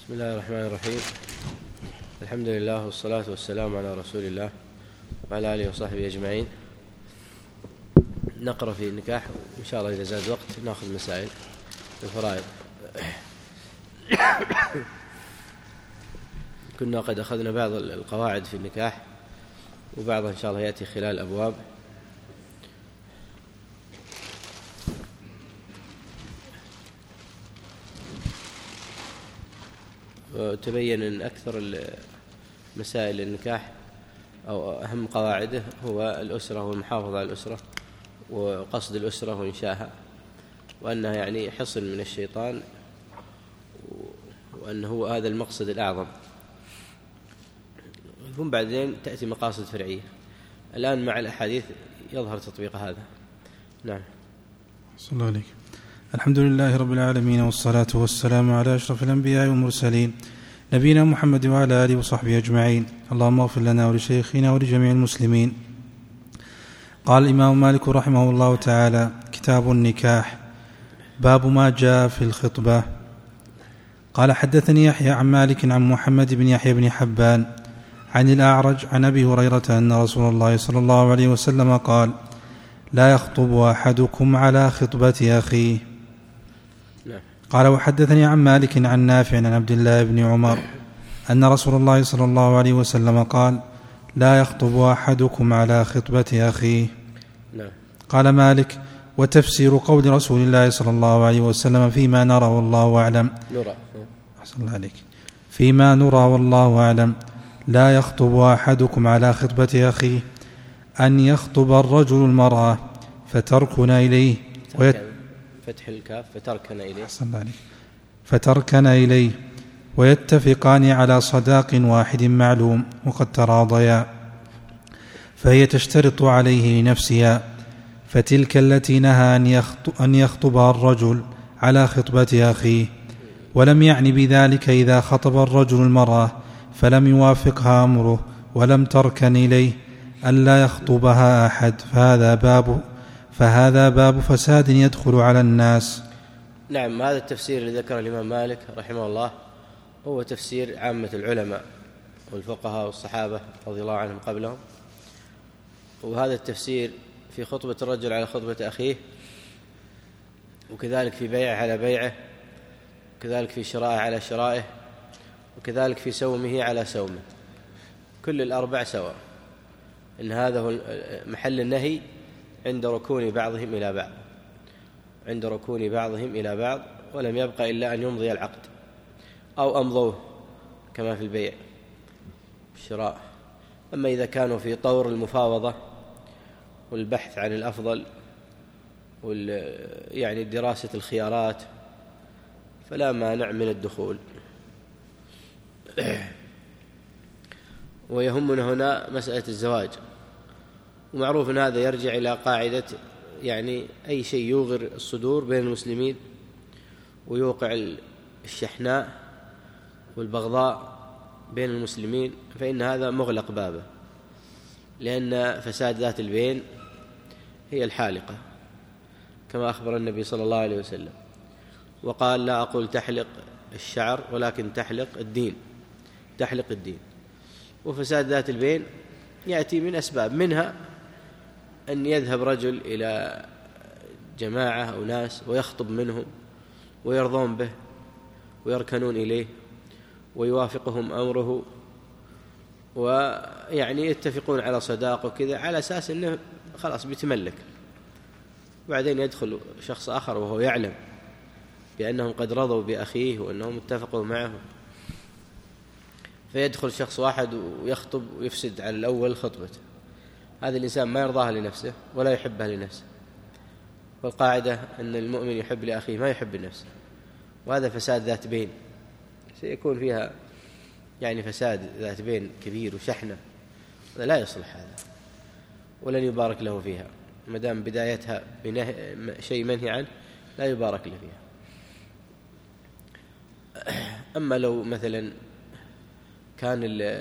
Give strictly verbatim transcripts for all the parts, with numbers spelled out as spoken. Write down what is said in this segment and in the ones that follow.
بسم الله الرحمن الرحيم. الحمد لله والصلاة والسلام على رسول الله وعلى آله وصحبه أجمعين. نقرأ في النكاح وإن شاء الله إذا زاد وقت نأخذ مسائل الفرائض. كنا قد أخذنا بعض القواعد في النكاح وبعضها إن شاء الله يأتي خلال أبواب. وتبين أن أكثر مسائل النكاح أو أهم قواعده هو الأسرة والمحافظة على الأسرة وقصد الأسرة وإنشاءها، وأنها يعني حصن من الشيطان، وأنه هو هذا المقصد الأعظم. ثم بعدين تأتي مقاصد فرعية. الآن مع الأحاديث يظهر تطبيق هذا. نعم. صلى الله عليك. الحمد لله رب العالمين، والصلاة والسلام على أشرف الأنبياء والمرسلين نبينا محمد وعلى آله وصحبه أجمعين. اللهم اغفر لنا ولشيخنا ولجميع المسلمين. قال الإمام مالك رحمه الله تعالى: كتاب النكاح، باب ما جاء في الخطبة. قال: حدثني يحيى عن مالك عن محمد بن يحيى بن حبان عن الأعرج عن أبي هريرة أن رسول الله صلى الله عليه وسلم قال: لا يخطب أحدكم على خطبة أخيه. قال: وحدثني عن مالك عن نافع عن عبد الله بن عمر أن رسول الله صلى الله عليه وسلم قال: لا يخطب أحدكم على خطبة أخيه. قال مالك: وتفسير قول رسول الله صلى الله عليه وسلم فيما نرى والله أعلم نرى أحسن الله عليك فيما نرى والله أعلم لا يخطب أحدكم على خطبة أخيه أن يخطب الرجل المرأة فتركن إليه ويت... فتح الكاف فتركن إليه أحسن الله عليك فتركن إليه ويتفقان على صداق واحد معلوم وقد تراضيا، فهي تشترط عليه لنفسها، فتلك التي نهى أن يخطبها الرجل على خطبة أخيه، ولم يعني بذلك إذا خطب الرجل المرأة فلم يوافقها أمره ولم تركن إليه أن لا يخطبها أحد، فهذا باب فهذا باب فساد يدخل على الناس. نعم، هذا التفسير الذي ذكر الإمام مالك رحمه الله هو تفسير عامة العلماء والفقهاء والصحابة رضي الله عنهم قبلهم، وهذا التفسير في خطبة الرجل على خطبة أخيه، وكذلك في بيعه على بيعه، وكذلك في شرائه على شرائه، وكذلك في سومه على سومه، كل الأربع سواء، إن هذا هو محل النهي عند ركون بعضهم إلى بعض عند ركون بعضهم إلى بعض ولم يبقى إلا أن يمضي العقد أو أمضوه كما في البيع والشراء. أما إذا كانوا في طور المفاوضة والبحث عن الأفضل يعني دراسة الخيارات فلا مانع من الدخول. ويهمنا هنا مسألة الزواج، ومعروف أن هذا يرجع إلى قاعدة يعني أي شيء يوغر الصدور بين المسلمين ويوقع الشحناء والبغضاء بين المسلمين فإن هذا مغلق بابه، لأن فساد ذات البين هي الحالقة كما أخبر النبي صلى الله عليه وسلم، وقال: لا أقول تحلق الشعر ولكن تحلق الدين تحلق الدين. وفساد ذات البين يأتي من أسباب، منها أن يذهب رجل إلى جماعة أو ناس ويخطب منهم ويرضون به ويركنون إليه ويوافقهم أمره، ويعني يتفقون على صداق وكذا على أساس أنه خلاص بيتملك، بعدين يدخل شخص آخر وهو يعلم بأنهم قد رضوا بأخيه وأنهم اتفقوا معه، فيدخل شخص واحد ويخطب ويفسد على الأول خطبته. هذا الإنسان ما يرضاها لنفسه ولا يحبها لنفسه، والقاعدة أن المؤمن يحب لأخيه ما يحب لنفسه، وهذا فساد ذات بين سيكون فيها يعني فساد ذات بين كبير وشحنة، لا يصلح هذا ولن يبارك له فيها، ما دام بدايتها شيء منهي عنه لا يبارك له فيها. أما لو مثلا كان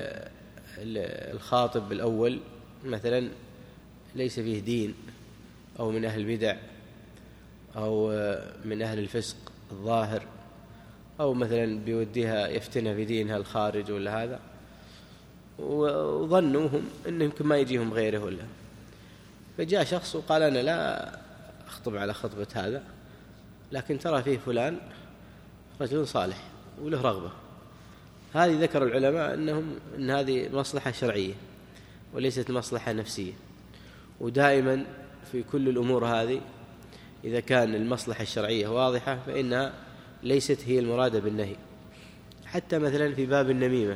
الخاطب الأول مثلا ليس فيه دين أو من أهل البدع أو من أهل الفسق الظاهر أو مثلا بيوديها يفتنها في دينها الخارج ولا هذا، وظنوهم أنه يمكن ما يجيهم غيره ولا. فجاء شخص وقال أنا لا أخطب على خطبة هذا، لكن ترى فيه فلان رجل صالح وله رغبة. هذه ذكر العلماء أنهم أن هذه مصلحة شرعية وليست مصلحة نفسية. ودائما في كل الأمور هذه إذا كان المصلحة الشرعية واضحة فإنها ليست هي المرادة بالنهي. حتى مثلا في باب النميمة،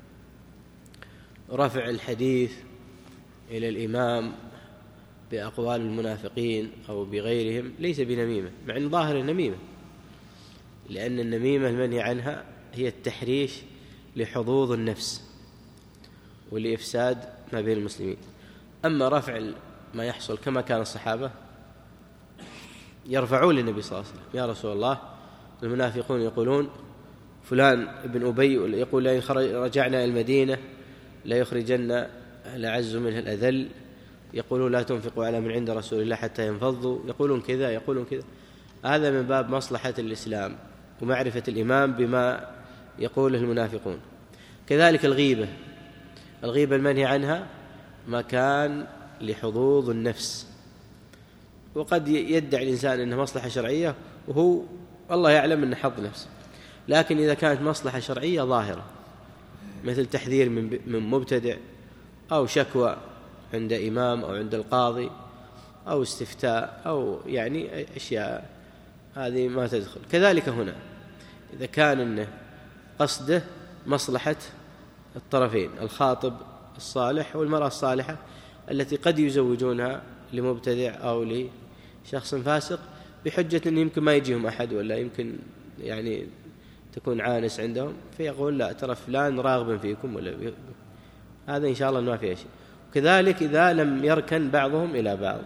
رفع الحديث إلى الإمام بأقوال المنافقين أو بغيرهم ليس بنميمة، مع أن ظاهر النميمة، لأن النميمة المنهي عنها هي التحريش لحظوظ النفس ولإفساد ما بين المسلمين. أما رفع ما يحصل كما كان الصحابة يرفعون للنبي صلى الله عليه وسلم: يا رسول الله المنافقون يقولون فلان ابن أبي يقول لئن رجعنا إلى المدينة لا يخرجن الأعز منها الأذل، يقولون لا تنفقوا على من عند رسول الله حتى ينفضوا، يقولون كذا يقولون كذا. هذا من باب مصلحة الإسلام ومعرفة الإمام بما يقوله المنافقون. كذلك الغيبة، الغيبة المنهي عنها ما كان لحظوظ النفس، وقد يدعي الإنسان أنها مصلحة شرعية وهو الله يعلم أنه حظ نفس. لكن إذا كانت مصلحة شرعية ظاهرة مثل تحذير من مبتدع أو شكوى عند إمام أو عند القاضي أو استفتاء أو يعني أشياء هذه ما تدخل. كذلك هنا إذا كان إنه قصده مصلحة الطرفين، الخاطب الصالح والمرأة الصالحة التي قد يزوجونها لمبتدع أو لشخص فاسق بحجة أن يمكن ما يجيهم أحد ولا يمكن يعني تكون عانس عندهم، فيقول لا ترى فلان راغب فيكم ولا بي... هذا إن شاء الله ما فيه شيء. وكذلك إذا لم يركن بعضهم إلى بعض.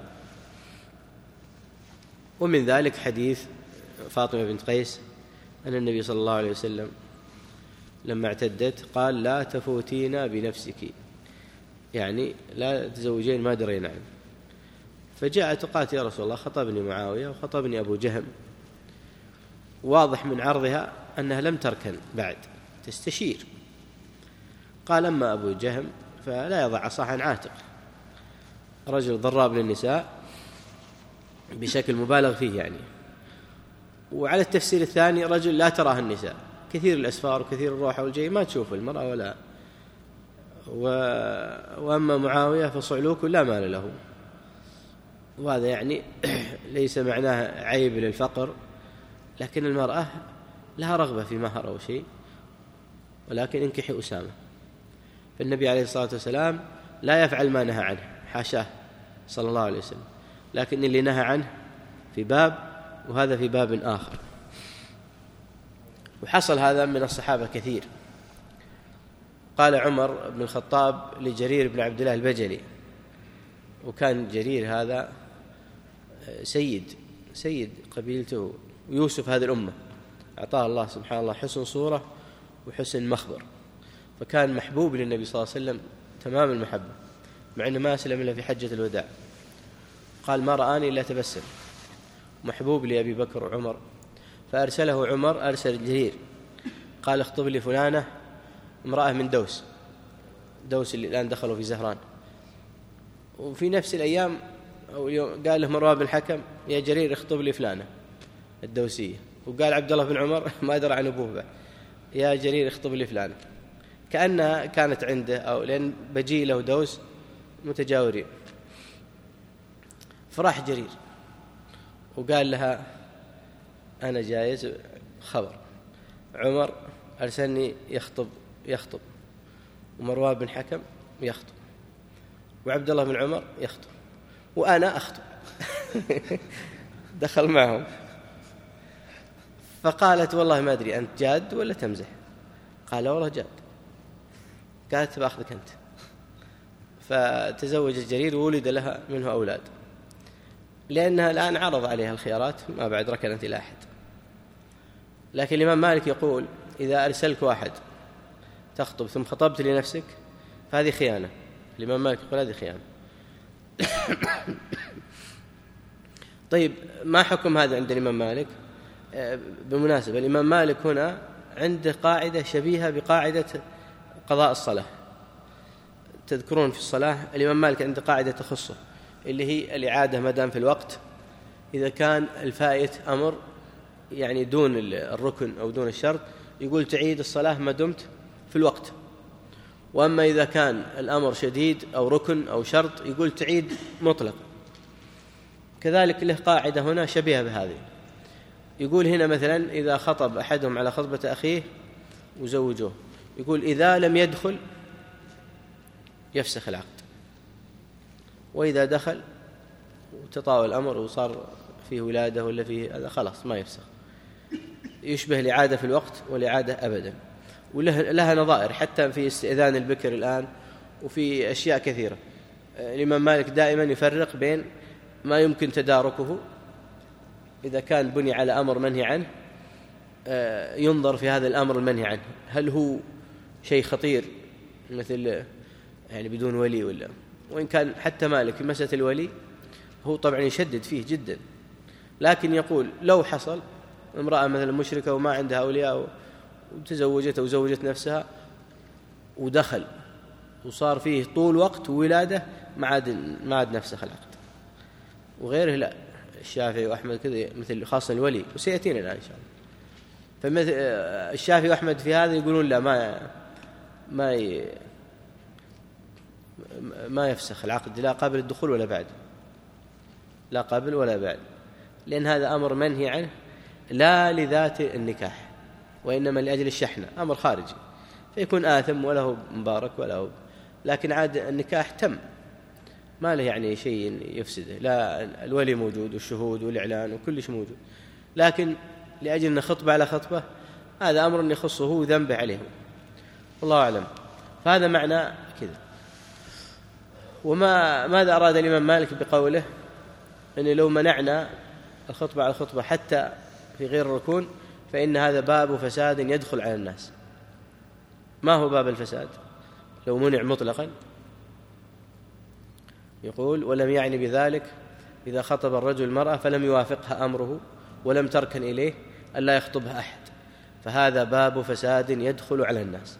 ومن ذلك حديث فاطمة بنت قيس أن النبي صلى الله عليه وسلم لما اعتدت قال: لا تفوتين بنفسك، يعني لا تزوجين ما درين عنه. فجاءت وقالت: يا رسول الله خطبني معاوية وخطبني أبو جهم. واضح من عرضها أنها لم تركن بعد، تستشير. قال: أما أبو جهم فلا يضع عصاه عن عاتق، رجل ضراب للنساء بشكل مبالغ فيه يعني. وعلى التفسير الثاني رجل لا تراه النساء، كثير الأسفار وكثير الروح والجاي ما تشوف المرأة ولا و... وأما معاوية فصعلوك لا مال له. وهذا يعني ليس معناه عيب للفقر، لكن المرأة لها رغبة في مهر أو شيء، ولكن انكحي أسامة. فالنبي عليه الصلاة والسلام لا يفعل ما نهى عنه، حاشاه صلى الله عليه وسلم، لكن اللي نهى عنه في باب وهذا في باب آخر. وحصل هذا من الصحابة كثير. قال عمر بن الخطاب لجرير بن عبد الله البجلي، وكان جرير هذا سيد سيد قبيلته ويوسف هذه الأمة، أعطاه الله سبحانه الله حسن صورة وحسن مخبر، فكان محبوب للنبي صلى الله عليه وسلم تمام المحبة، مع أنه ما أسلم إلا في حجة الوداع. قال: ما رآني إلا تبسم. محبوب لأبي بكر وعمر، فأرسله عمر، أرسل جرير قال: اخطب لي فلانة امرأة من دوس دوس اللي الآن دخلوا في زهران. وفي نفس الأيام أو اليوم قال له مروان بن الحكم: يا جرير اخطب لي فلانة الدوسية. وقال عبد الله بن عمر ما أدرى عن أبوه بعد: يا جرير اخطب لي فلانة، كأنها كانت عنده، أو لأن بجيلة ودوس متجاورين. فراح جرير وقال لها: أنا جايز خبر عمر أرسلني يخطب يخطب ومروان بن حكم يخطب وعبد الله بن عمر يخطب وأنا أخطب. دخل معهم. فقالت: والله ما أدري أنت جاد ولا تمزح؟ قال: والله جاد. قالت: بأخذك أنت. فتزوج جرير وولد لها منه أولاد، لأنها الآن عرض عليها الخيارات ما بعد ركنت إلى أحد. لكن الإمام مالك يقول: إذا أرسلك واحد تخطب ثم خطبت لنفسك فهذه خيانة. الإمام مالك يقول هذه خيانة. طيب ما حكم هذا عند الإمام مالك؟ بالمناسبة الإمام مالك هنا عنده قاعدة شبيهة بقاعدة قضاء الصلاة. تذكرون في الصلاة الإمام مالك عنده قاعدة تخصه اللي هي الإعادة ما دام في الوقت، إذا كان الفائت أمر يعني دون الركن أو دون الشرط يقول تعيد الصلاة ما دمت في الوقت، وأما إذا كان الأمر شديد أو ركن أو شرط يقول تعيد مطلق. كذلك له قاعدة هنا شبيهة بهذه، يقول هنا مثلا إذا خطب أحدهم على خطبة أخيه وزوجوه، يقول إذا لم يدخل يفسخ العقد، وإذا دخل وتطاول الأمر وصار فيه ولادة ولا فيه هذا خلاص ما يفسخ. يشبه الإعادة في الوقت والإعادة أبدا، ولها نظائر حتى في استئذان البكر الآن وفي أشياء كثيرة. الإمام مالك دائما يفرق بين ما يمكن تداركه إذا كان بني على أمر منهي عنه، ينظر في هذا الأمر المنهي عنه هل هو شيء خطير مثل يعني بدون ولي ولا، وإن كان حتى مالك في مسألة الولي هو طبعا يشدد فيه جدا، لكن يقول لو حصل امرأة مثلا مشركة وما عندها أولياء وتزوجت أو زوجت نفسها ودخل وصار فيه طول وقت وولادة ما عاد ما عاد نفسخ العقد. وغيره لا، الشافعي وأحمد كذا مثل خاصة الولي، وسيأتينا الآن إن شاء الله. فمثل الشافعي وأحمد في هذا يقولون لا ما ما ي... ما يفسخ العقد لا قبل الدخول ولا بعد، لا قبل ولا بعد، لأن هذا أمر منهي عنه لا لذات النكاح وإنما لأجل الشحنة، أمر خارجي فيكون آثم وله مبارك وله، لكن عاد النكاح تم ما له يعني شيء يفسده، لا الولي موجود والشهود والإعلان وكل شيء موجود، لكن لأجل أن خطبة على خطبة هذا أمر يخصه هو ذنبه عليه والله أعلم. فهذا معنى كذا. وما ماذا أراد الإمام مالك بقوله أن لو منعنا الخطبة على الخطبة حتى في غير الركون فإن هذا باب فساد يدخل على الناس؟ ما هو باب الفساد لو منع مطلقا؟ يقول ولم يعني بذلك إذا خطب الرجل المرأة فلم يوافقها أمره ولم تركن إليه ألا يخطبها أحد، فهذا باب فساد يدخل على الناس.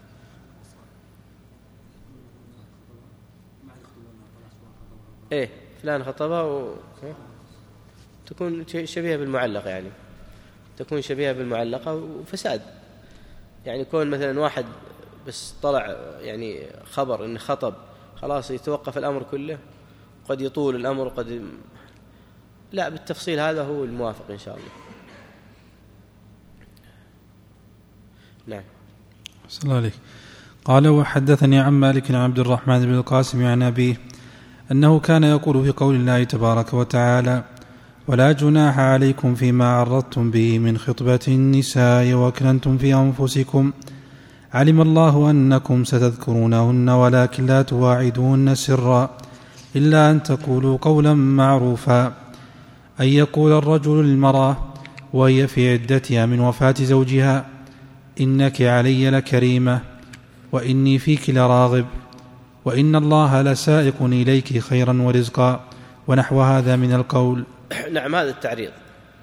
إيه فلان خطبها و... تكون شبيهة بالمعلقة، يعني تكون شبيهة بالمعلقة وفساد. يعني كون مثلا واحد بس طلع يعني خبر إن خطب خلاص يتوقف الأمر كله، قد يطول الأمر قد لا، بالتفصيل هذا هو الموافق إن شاء الله. نعم. صلى الله عليه. قال وحدثني عن مالك عن عبد الرحمن بن القاسم عن أبيه أنه كان يقول في قول الله تبارك وتعالى ولا جناح عليكم فيما عرضتم به من خطبة النساء وأكننتم في أنفسكم علم الله أنكم ستذكرونهن ولكن لا تواعدوهن سرا إلا أن تقولوا قولا معروفا، أن يقول الرجل للمرأة وهي في عدتها من وفاة زوجها إنك علي لكريمة وإني فيك لراغب وإن الله لسائق إليك خيرا ورزقا ونحو هذا من القول. نعم، هذا التعريض.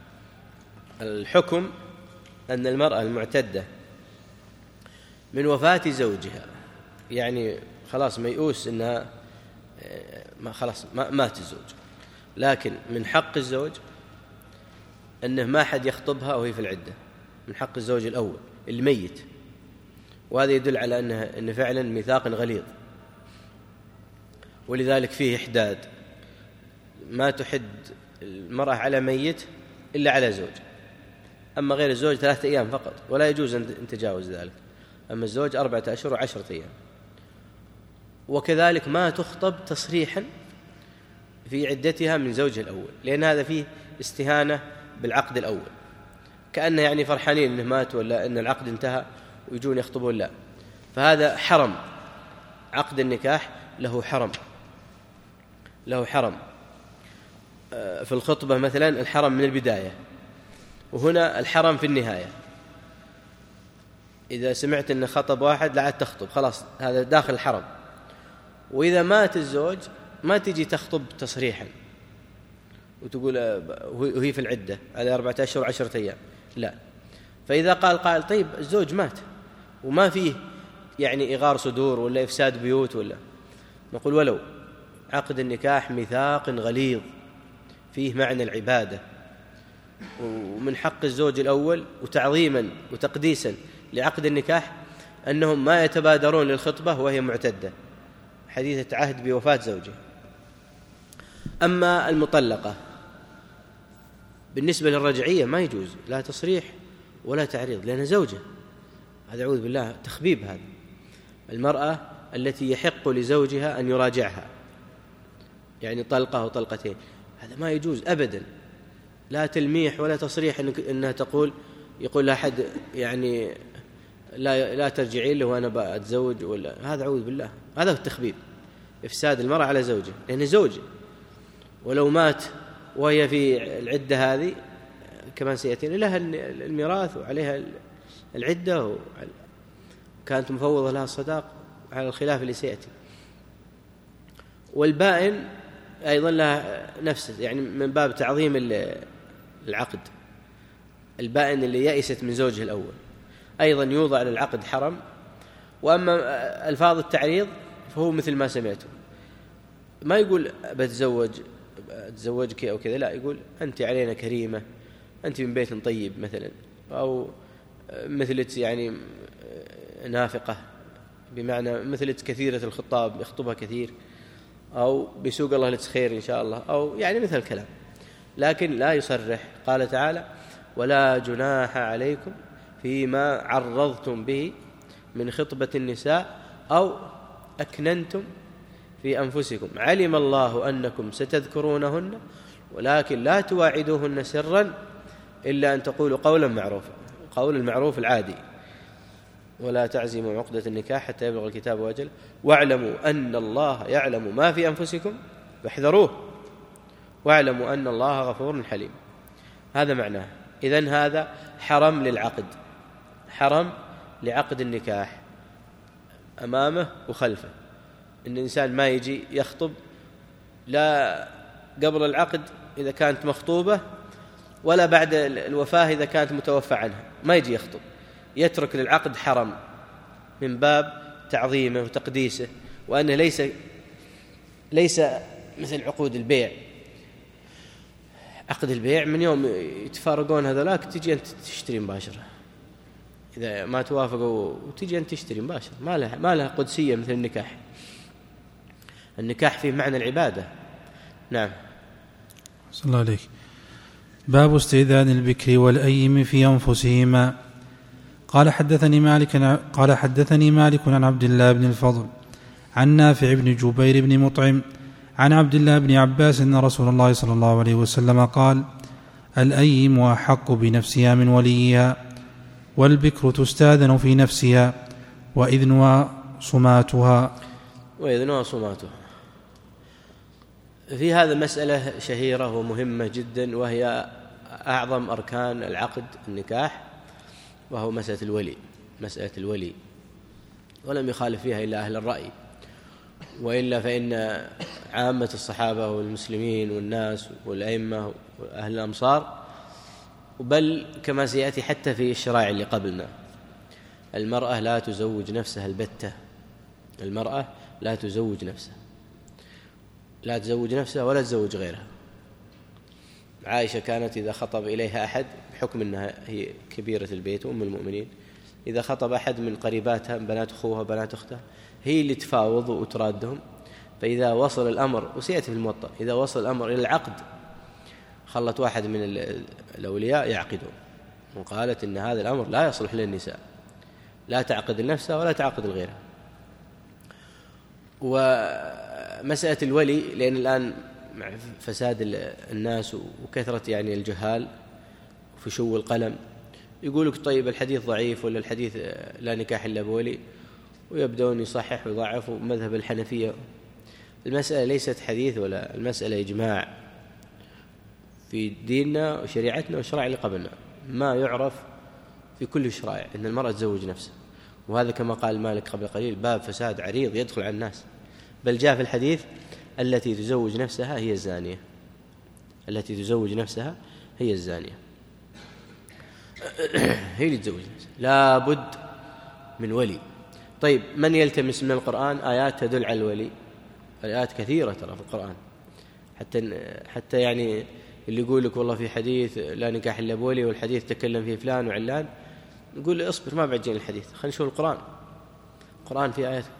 الحكم أن المرأة المعتدة من وفاة زوجها يعني خلاص ميؤوس إنها ما خلاص ما مات الزوج، لكن من حق الزوج أنه ما حد يخطبها وهي في العدة، من حق الزوج الأول الميت، وهذا يدل على أنه إن فعلا ميثاق غليظ، ولذلك فيه إحداد، ما تحد المرأة على ميت إلا على زوج، أما غير الزوج ثلاثة أيام فقط، ولا يجوز أن تجاوز ذلك، أما الزوج أربعة أشهر وعشرة أيام. وكذلك ما تخطب تصريحا في عدتها من زوجها الأول، لأن هذا فيه استهانة بالعقد الأول، كأنه يعني فرحانين أنه مات ولا أن العقد انتهى ويجون يخطبون، لا، فهذا حرم. عقد النكاح له حرم، له حرم في الخطبة مثلا الحرم من البداية، وهنا الحرم في النهاية. إذا سمعت أن خطب واحد لا عاد تخطب، خلاص هذا داخل الحرم. وإذا مات الزوج ما تجي تخطب تصريحا، وتقول وهي في العدة على أربعة أشهر وعشرة أيام، لا. فإذا قال قال طيب الزوج مات وما فيه يعني إغار صدور ولا إفساد بيوت ولا، نقول ولو عقد النكاح ميثاق غليظ فيه معنى العبادة، ومن حق الزوج الأول وتعظيما وتقديسا لعقد النكاح أنهم ما يتبادرون للخطبة وهي معتدة حديثة عهد بوفاة زوجها. أما المطلقة بالنسبة للرجعية ما يجوز لا تصريح ولا تعريض لأنها زوجة، هذا أعوذ بالله تخبيب. هذا المرأة التي يحق لزوجها أن يراجعها يعني طلقة أو طلقتين، هذا ما يجوز أبدا، لا تلميح ولا تصريح أنها تقول يقول لا أحد يعني لا, لا ترجعي له وأنا بأتزوج ولا، هذا أعوذ بالله هذا التخبيب، إفساد المرأة على زوجها لأنه زوجة. ولو مات وهي في العدة هذه كمان سيأتينا لها الميراث وعليها العدة وكانت مفوضة لها الصداق على الخلاف اللي سيأتي. والبائن أيضا لها نفسه يعني من باب تعظيم العقد، البائن اللي يأست من زوجه الأول أيضا يوضع للعقد حرم. وأما ألفاظ التعريض فهو مثل ما سمعته، ما يقول بتزوج أتزوجك أو كذا، لا يقول أنت علينا كريمة، أنت من بيت طيب مثلا، أو مثلت يعني نافقة بمعنى مثلت كثيرة الخطاب يخطبها كثير، أو بسوق الله لك خير إن شاء الله، أو يعني مثل الكلام، لكن لا يصرح. قال تعالى ولا جناح عليكم فيما عرضتم به من خطبة النساء أو أكننتم في أنفسكم علم الله أنكم ستذكرونهن ولكن لا تواعدوهن سرا إلا أن تقولوا قولا معروفا، قول المعروف العادي، ولا تعزموا عقدة النكاح حتى يبلغ الكتاب أجله واعلموا أن الله يعلم ما في أنفسكم فاحذروه واعلموا أن الله غفور حليم. هذا معناه. إذن هذا حرم للعقد، حرم لعقد النكاح أمامه وخلفه، إن الإنسان ما يجي يخطب لا قبل العقد إذا كانت مخطوبة ولا بعد الوفاة إذا كانت متوفى عنها، ما يجي يخطب، يترك للعقد حرم من باب تعظيمه وتقديسه، وأنه ليس ليس مثل عقود البيع. عقد البيع من يوم يتفارقون هذولاك تجي أنت تشتري مباشرة، إذا ما توافقوا وتجي أنت تشتري مباشرة، ما لها ما لها قدسية مثل النكاح. النكاح فيه معنى العبادة. نعم. صلى الله عليك. باب استئذان البكر والأيم في أنفسهما. قال حدثني مالك قال حدثني مالك عن عبد الله بن الفضل عن نافع بن جبير بن مطعم عن عبد الله بن عباس أن رسول الله صلى الله عليه وسلم قال الأيم أحق بنفسها من وليها والبكر تستاذن في نفسها وإذنها صماتها وإذنها صماتها. في هذا مسألة شهيرة ومهمة جدا، وهي أعظم أركان العقد النكاح، وهو مسألة الولي. مسألة الولي ولم يخالف فيها إلا أهل الرأي، وإلا فإن عامة الصحابة والمسلمين والناس والأئمة وأهل الأمصار، بل كما سيأتي حتى في الشرائع اللي قبلنا، المرأة لا تزوج نفسها البتة. المرأة لا تزوج نفسها، لا تزوج نفسها ولا تزوج غيرها. عائشة كانت إذا خطب إليها أحد، بحكم أنها هي كبيرة البيت وأم المؤمنين، إذا خطب أحد من قريباتها بنات أخوها بنات أختها هي اللي تفاوض وترادهم. فإذا وصل الأمر، وسيأتي في الموطأ، إذا وصل الأمر إلى العقد خلت واحد من الأولياء يعقدون، وقالت إن هذا الأمر لا يصلح للنساء، لا تعقد لنفسها ولا تعقد لغيرها. ومسألة الولي، لأن الآن مع فساد الناس وكثرة يعني الجهال وفشو القلم، يقولك طيب الحديث ضعيف ولا الحديث لا نكاح إلا بولي، ويبدأون يصحح ويضعفوا مذهب الحنفية. المسألة ليست حديث، ولا المسألة إجماع في ديننا وشريعتنا والشرائع اللي قبلنا، ما يعرف في كل الشرائع أن المرأة تزوج نفسها. وهذا كما قال مالك قبل قليل باب فساد عريض يدخل على الناس، بل جاء في الحديث التي تزوج نفسها هي الزانية. التي تزوج نفسها هي الزانية، هي اللي تزوج نفسها، لا بد من ولي. طيب من يلتمس من القرآن آيات تدل على الولي؟ آيات كثيرة ترى في القرآن، حتى حتى يعني اللي يقول لك والله في حديث لا نكاح إلا بولي والحديث تكلم فيه فلان وعلان، نقول لي اصبر ما بعد جينا الحديث، خلينا نشوف القرآن. القرآن في آيات.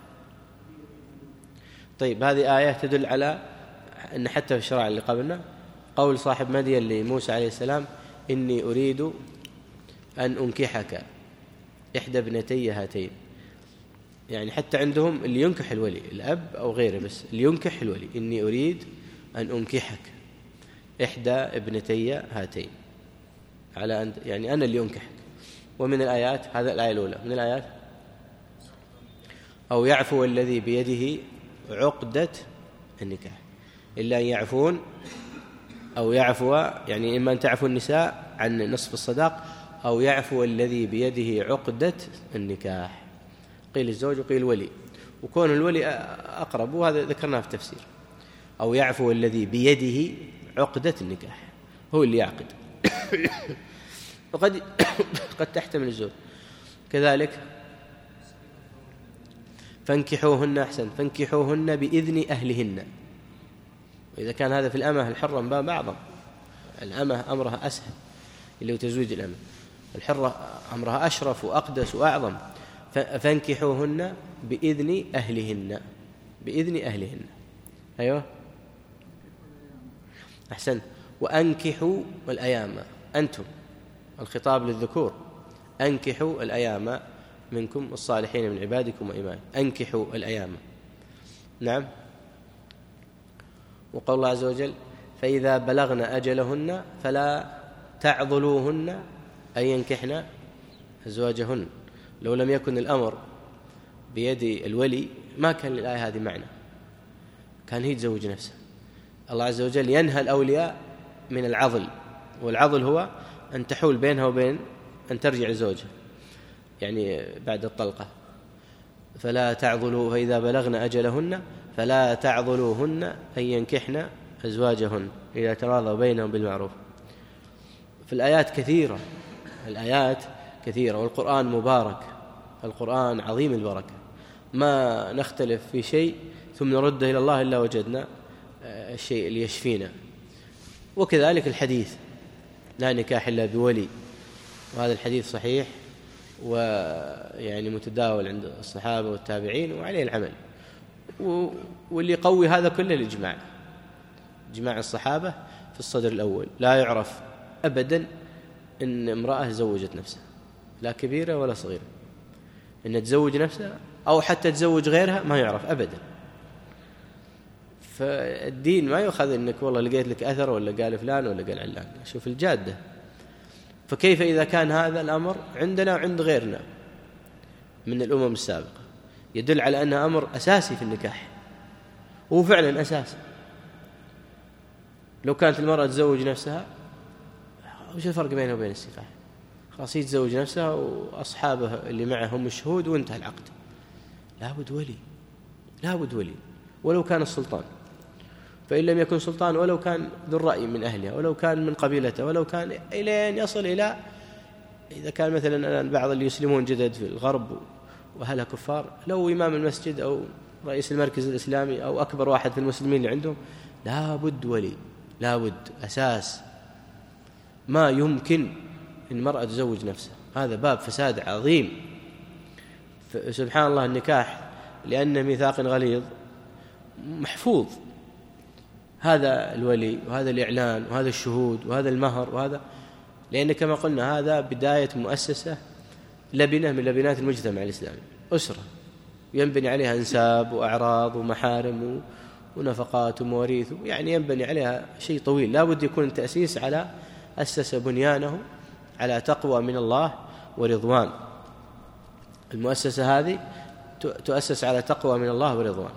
طيب هذه آية تدل على أن حتى في الشرائع اللي قبلنا قول صاحب مدين لموسى عليه السلام إني أريد أن أنكحك إحدى ابنتي هاتين، يعني حتى عندهم اللي ينكح الولي الأب أو غيره، بس اللي ينكح الولي إني أريد أن أنكحك إحدى ابنتي هاتين، على أن يعني أنا اللي أنكحك. ومن الآيات هذا الآية الأولى من الآيات أو يعفو الذي بيده عقدة النكاح، إلا أن يعفون أو يعفو، يعني إما أن تعفو النساء عن نصف الصداق أو يعفو الذي بيده عقدة النكاح. قيل الزوج وقيل الولي، وكون الولي أقرب وهذا ذكرناه في التفسير. أو يعفو الذي بيده عقدة النكاح، هو اللي يعقد. وقد قد تحتمل الزوج كذلك. فانكحوهن أحسن فانكحوهن بإذن أهلهن، وإذا كان هذا في الأمة الحرة من باب أعظم، الأمة أمرها أسهل اللي هو تزويج الأمة، الحرة أمرها أشرف وأقدس وأعظم. فانكحوهن بإذن أهلهن، بإذن أهلهن. أيوه أحسن. وأنكحوا الأيام، أنتم الخطاب للذكور، أنكحوا الأيام منكم الصالحين من عبادكم وإمائكم، أنكحوا الأيام. نعم. وقال الله عز وجل فإذا بلغن أجلهن فلا تعضلوهن أن ينكحن أزواجهن. لو لم يكن الأمر بيد الولي ما كان للآية هذه معنى، كان هي تزوج نفسها. الله عز وجل ينهى الأولياء من العضل، والعضل هو أن تحول بينها وبين أن ترجع لزوجها يعني بعد الطلقة. فلا تعضلوا فإذا بلغن أجلهن فلا تعضلوهن أن ينكحن أزواجهن إذا تراضوا بينهم بالمعروف. في الآيات كثيرة، الآيات كثيرة، والقرآن مبارك، القرآن عظيم البركة، ما نختلف في شيء ثم نرده إلى الله إلا وجدنا الشيء اللي يشفينا. وكذلك الحديث لا نكاح إلا بولي، وهذا الحديث صحيح ويعني متداول عند الصحابة والتابعين وعليه العمل. واللي يقوي هذا كله الإجماع، إجماع الصحابة في الصدر الأول. لا يعرف أبدا إن امرأة زوجت نفسها، لا كبيرة ولا صغيرة، إن تزوج نفسها أو حتى تزوج غيرها ما يعرف أبدا. فالدين ما يؤخذ إنك والله لقيت لك أثر ولا قال فلان ولا قال علان، شوف الجادة. فكيف إذا كان هذا الأمر عندنا وعند غيرنا من الأمم السابقة؟ يدل على أنه أمر أساسي في النكاح، وهو فعلا أساس. لو كانت المرأة تزوج نفسها وش الفرق بينها وبين السفاح؟ خلاص هي تزوج نفسها وأصحابه اللي معه هم الشهود وانتهى العقد. لابد ولي، لابد ولي، ولو كان السلطان، فإن لم يكن سلطان ولو كان ذو الرأي من أهلها، ولو كان من قبيلته، ولو كان إلى أن يصل إلى، إذا كان مثلا الآن بعض اللي يسلمون جدد في الغرب وأهلها كفار، لو إمام المسجد أو رئيس المركز الإسلامي أو أكبر واحد في المسلمين اللي عندهم، لابد ولي، لابد أساس. ما يمكن إن المرأة تزوج نفسها، هذا باب فساد عظيم. سبحان الله النكاح لأنه ميثاق غليظ محفوظ، هذا الولي وهذا الإعلان وهذا الشهود وهذا المهر وهذا، لأن كما قلنا هذا بداية مؤسسة لبنة من لبنات المجتمع الإسلامي، أسرة ينبني عليها أنساب وأعراض ومحارم ونفقات ومواريث، يعني ينبني عليها شيء طويل. لا بد يكون التأسيس على أسس بنيانه على تقوى من الله ورضوان. المؤسسة هذه تؤسس على تقوى من الله ورضوان.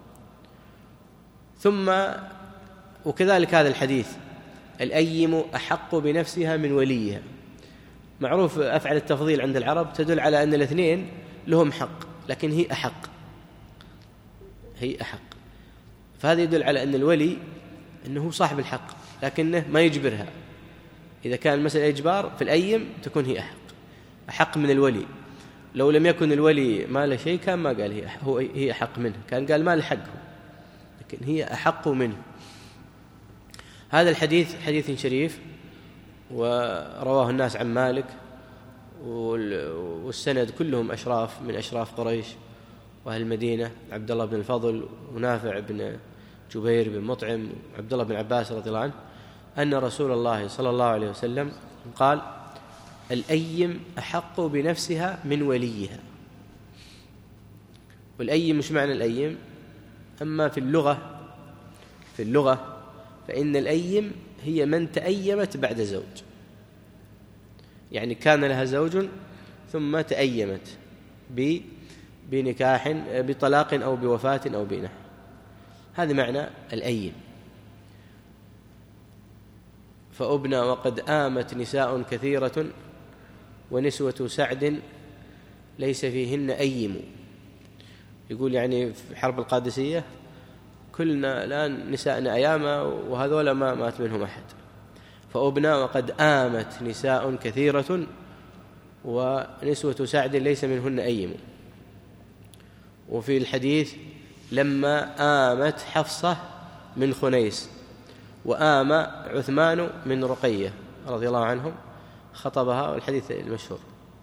ثم وكذلك هذا الحديث الأيم أحق بنفسها من وليها، معروف أفعل التفضيل عند العرب تدل على أن الاثنين لهم حق، لكن هي أحق، هي أحق. فهذا يدل على أن الولي أنه صاحب الحق، لكنه ما يجبرها. إذا كان المسألة إجبار في الأيم تكون هي أحق أحق من الولي. لو لم يكن الولي ما له شيء كان ما قال هي هو هي أحق منه، كان قال ما له حقه، لكن هي أحق منه. هذا الحديث حديث شريف، ورواه الناس عن مالك، والسند كلهم أشراف من أشراف قريش وأهل المدينة، عبد الله بن الفضل ونافع بن جبير بن مطعم وعبد الله بن عباس رضي الله عنه، أن رسول الله صلى الله عليه وسلم قال: الأيم أحق بنفسها من وليها. والأيم مش معنى الأيم؟ أما في اللغة في اللغة فإن الأيم هي من تأيمت بعد زوج، يعني كان لها زوج ثم تأيمت بنكاح بطلاق أو بوفاة أو بنحو، هذا معنى الأيم. فأبنى وقد آمت نساء كثيرة ونسوة سعد ليس فيهن أيم. يقول يعني في حرب القادسية كلنا الآن نساءنا أياما وهذولا ما مات منهم أحد. فأبنى وقد آمت نساء كثيرة ونسوة سعد ليس منهن أيم. وفي الحديث: لما آمت حفصة من خنيس وآم عثمان من رقية رضي الله عنهم خطبها، والحديث المشهور.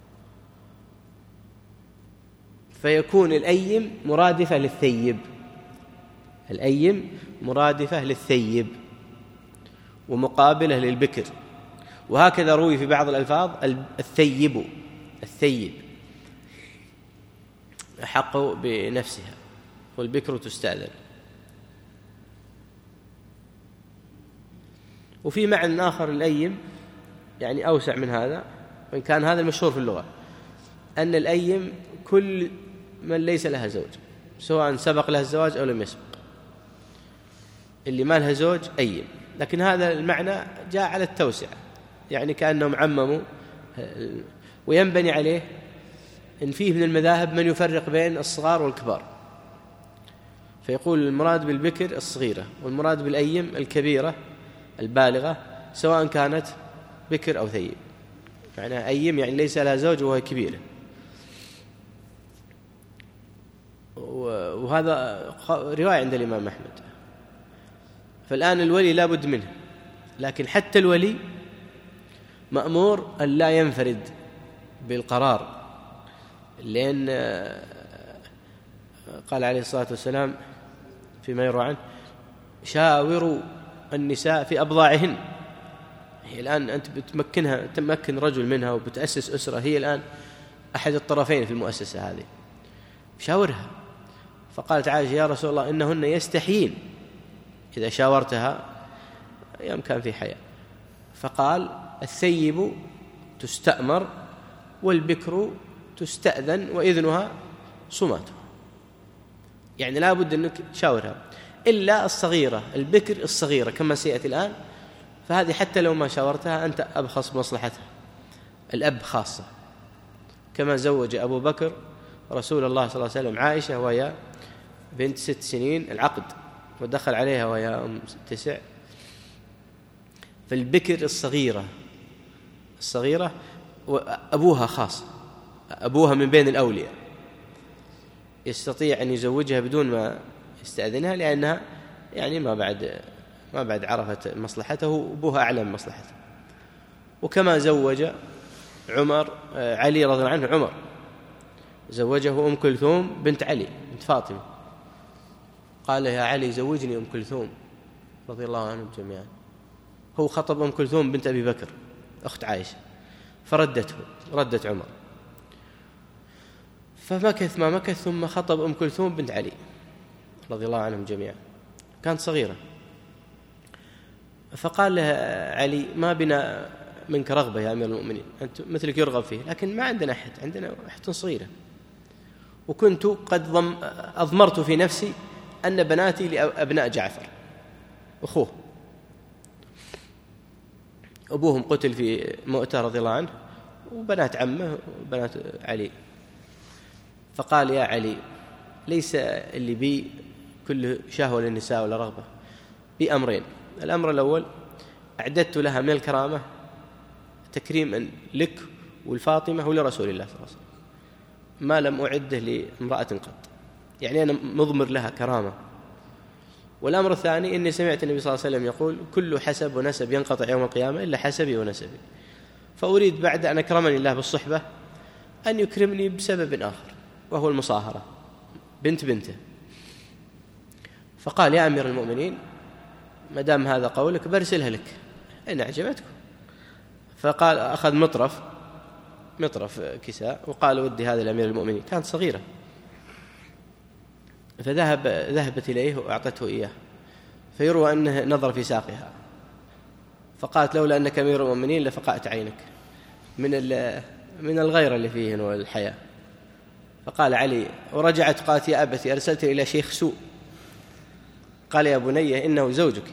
فيكون الأيم مرادفة للثيب، الأيم مرادفة للثيب ومقابلة للبكر. وهكذا روي في بعض الألفاظ الثيب الثيب أحق بنفسها، والبكر تستأذن. وفي معنى آخر الأيم يعني أوسع من هذا، وإن كان هذا المشهور في اللغة، أن الأيم كل من ليس لها زوج، سواء سبق لها الزواج أو لم يسبق، اللي ما لها زوج أيم. لكن هذا المعنى جاء على التوسعة، يعني كأنهم عمموا، وينبني عليه إن فيه من المذاهب من يفرق بين الصغار والكبار، فيقول المراد بالبكر الصغيرة، والمراد بالأيم الكبيرة البالغة، سواء كانت بكر أو ثيب. معنى أيم يعني ليس لها زوج وهي كبيرة. وهذا رواية عند الإمام أحمد. فالآن الولي لا بد منه، لكن حتى الولي مأمور أن لا ينفرد بالقرار، لأن قال عليه الصلاة والسلام فيما يروى عنه: شاوروا النساء في أبضاعهن. هي الآن أنت بتمكنها تمكن رجل منها وبتأسس أسرة، هي الآن أحد الطرفين في المؤسسة هذه، شاورها. فقالت عائشة: يا رسول الله إنهن يستحيين إذا شاورتها أيام كان في حياة. فقال: الثيب تستأمر والبكر تستأذن وإذنها صماتها. يعني لا بد أنك تشاورها، إلا الصغيرة البكر الصغيرة كما سيأتي الآن، فهذه حتى لو ما شاورتها أنت أبخص مصلحتها، الأب خاصة، كما زوج أبو بكر رسول الله صلى الله عليه وسلم عائشة وهي بنت ست سنين العقد، ودخل عليها وهي أم تسع. فالبكر الصغيرة الصغيرة وأبوها خاص، أبوها من بين الأولياء يستطيع أن يزوجها بدون ما يستأذنها، لأنها يعني ما بعد ما بعد عرفت مصلحته، وأبوها أعلم مصلحته. وكما زوج عمر علي رضي الله عنه، عمر زوجه أم كلثوم بنت علي بنت فاطمة، قال: يا علي زوجني أم كلثوم رضي الله عنهم جميعا. هو خطب أم كلثوم بنت أبي بكر أخت عائشة، فردته ردت عمر، فمكث ما مكث ثم خطب أم كلثوم بنت علي رضي الله عنهم جميعا، كانت صغيرة. فقال لها علي: ما بنا منك رغبة يا أمير المؤمنين، أنت مثلك يرغب فيه، لكن ما عندنا أحد، عندنا أحد صغيرة، وكنت قد ضم أضمرت في نفسي أن بناتي لأبناء جعفر أخوه، أبوهم قتل في مؤتة رضي الله عنه، وبنات عمه وبنات علي. فقال: يا علي، ليس اللي بي كل شهوة للنساء ولا رغبة، بي أمرين. الأمر الأول أعددت لها من الكرامة تكريما لك والفاطمة ولرسول الله صلى الله عليه وسلم ما لم أعده لامرأة قط، يعني أنا مضمر لها كرامة. والأمر الثاني إني سمعت النبي صلى الله عليه وسلم يقول كل حسب ونسب ينقطع يوم القيامة إلا حسبي ونسبي، فأريد بعد أن أكرمني الله بالصحبة أن يكرمني بسبب آخر وهو المصاهرة بنت بنته. فقال يا أمير المؤمنين ما دام هذا قولك برسلها لك إن أعجبتكم. فقال أخذ مطرف مطرف كساء وقال ودي هذا الأمير المؤمنين، كانت صغيرة، فذهب ذهبت إليه وأعطته إياه، فيروى أنه نظر في ساقها فقالت لولا أنك أمير المؤمنين لفقأت عينك من من الغيرة اللي فيه والحياة. فقال علي ورجعت قالت يا أبتي أرسلت إلى شيخ سوء. قال يا بني إنه زوجك،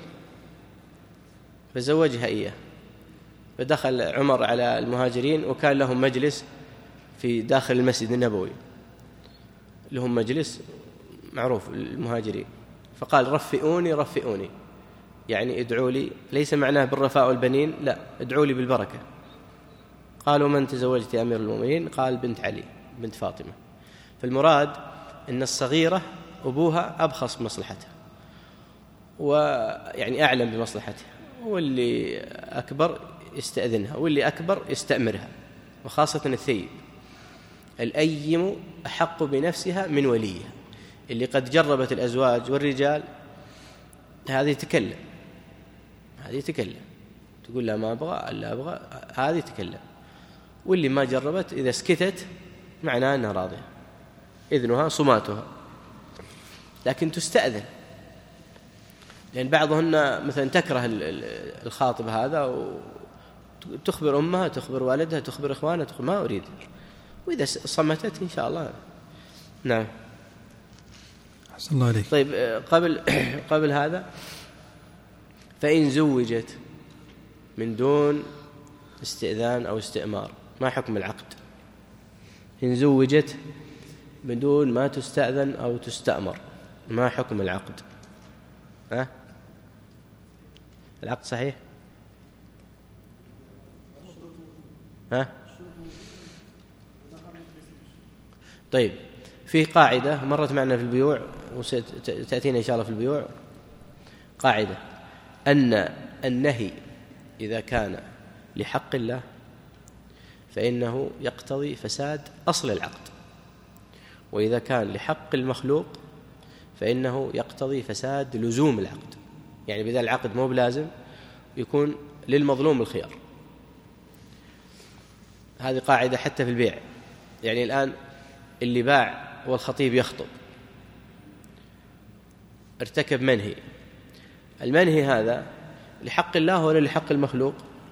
فزوجها إياه. فدخل عمر على المهاجرين وكان لهم مجلس في داخل المسجد النبوي، لهم مجلس معروف المهاجرين، فقال رفئوني رفئوني، يعني ادعوا لي، ليس معناه بالرفاء والبنين، لا ادعوا لي بالبركة. قالوا من تزوجت يا أمير المؤمنين؟ قال بنت علي بنت فاطمة. فالمراد أن الصغيرة أبوها أبخص بمصلحتها ويعني أعلم بمصلحتها، واللي أكبر يستأذنها واللي أكبر يستأمرها، وخاصة الثيب. الأيم أحق بنفسها من وليها، اللي قد جربت الأزواج والرجال هذه تكلم هذه تكلم تقول لا ما أبغى ألا أبغى هذه تكلم، واللي ما جربت إذا سكتت معناه أنها راضية، إذنها صماتها. لكن تستأذن، لأن بعضهن مثلا تكره الخاطب هذا وتخبر أمها تخبر والدها تخبر إخوانها تخبر ما أريد، وإذا صمتت إن شاء الله. نعم. أحسن الله عليك. طيب قبل قبل هذا فإن زوجت من دون استئذان أو استئمار ما حكم العقد؟ إن زوجت من دون ما تستأذن أو تستأمر ما حكم العقد؟ ها؟ العقد صحيح؟ ها؟ طيب في قاعدة مرت معنا في البيوع وستأتينا إن شاء الله في البيوع، قاعدة أن النهي إذا كان لحق الله فإنه يقتضي فساد أصل العقد، وإذا كان لحق المخلوق فإنه يقتضي فساد لزوم العقد. يعني بذا العقد مو بلازم يكون للمظلوم الخيار. هذه قاعدة حتى في البيع. يعني الآن اللي باع والخطيب يخطب ارتكب منهي، المنهي هذا لحق الله ولا لحق المخلوق؟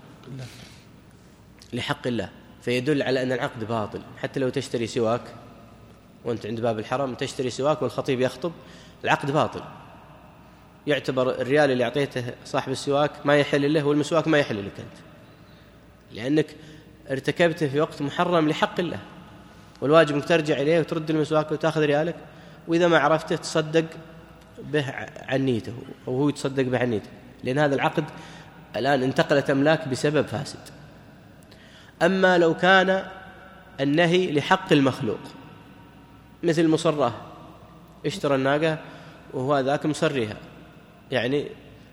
لحق الله، فيدل على أن العقد باطل. حتى لو تشتري سواك وأنت عند باب الحرم تشتري سواك والخطيب يخطب، العقد باطل، يعتبر الريال اللي أعطيته صاحب السواك ما يحل له والمسواك ما يحل لك أنت، لأنك ارتكبته في وقت محرم لحق الله، والواجب أنك ترجع إليه وترد المسواك وتأخذ ريالك، وإذا ما عرفته تصدق به عن نيته أو هو يتصدق به عن نيته، لأن هذا العقد الآن انتقلت أملاك بسبب فاسد. أما لو كان النهي لحق المخلوق مثل مصراه، اشترى الناقة وهو ذاك مصريها، يعني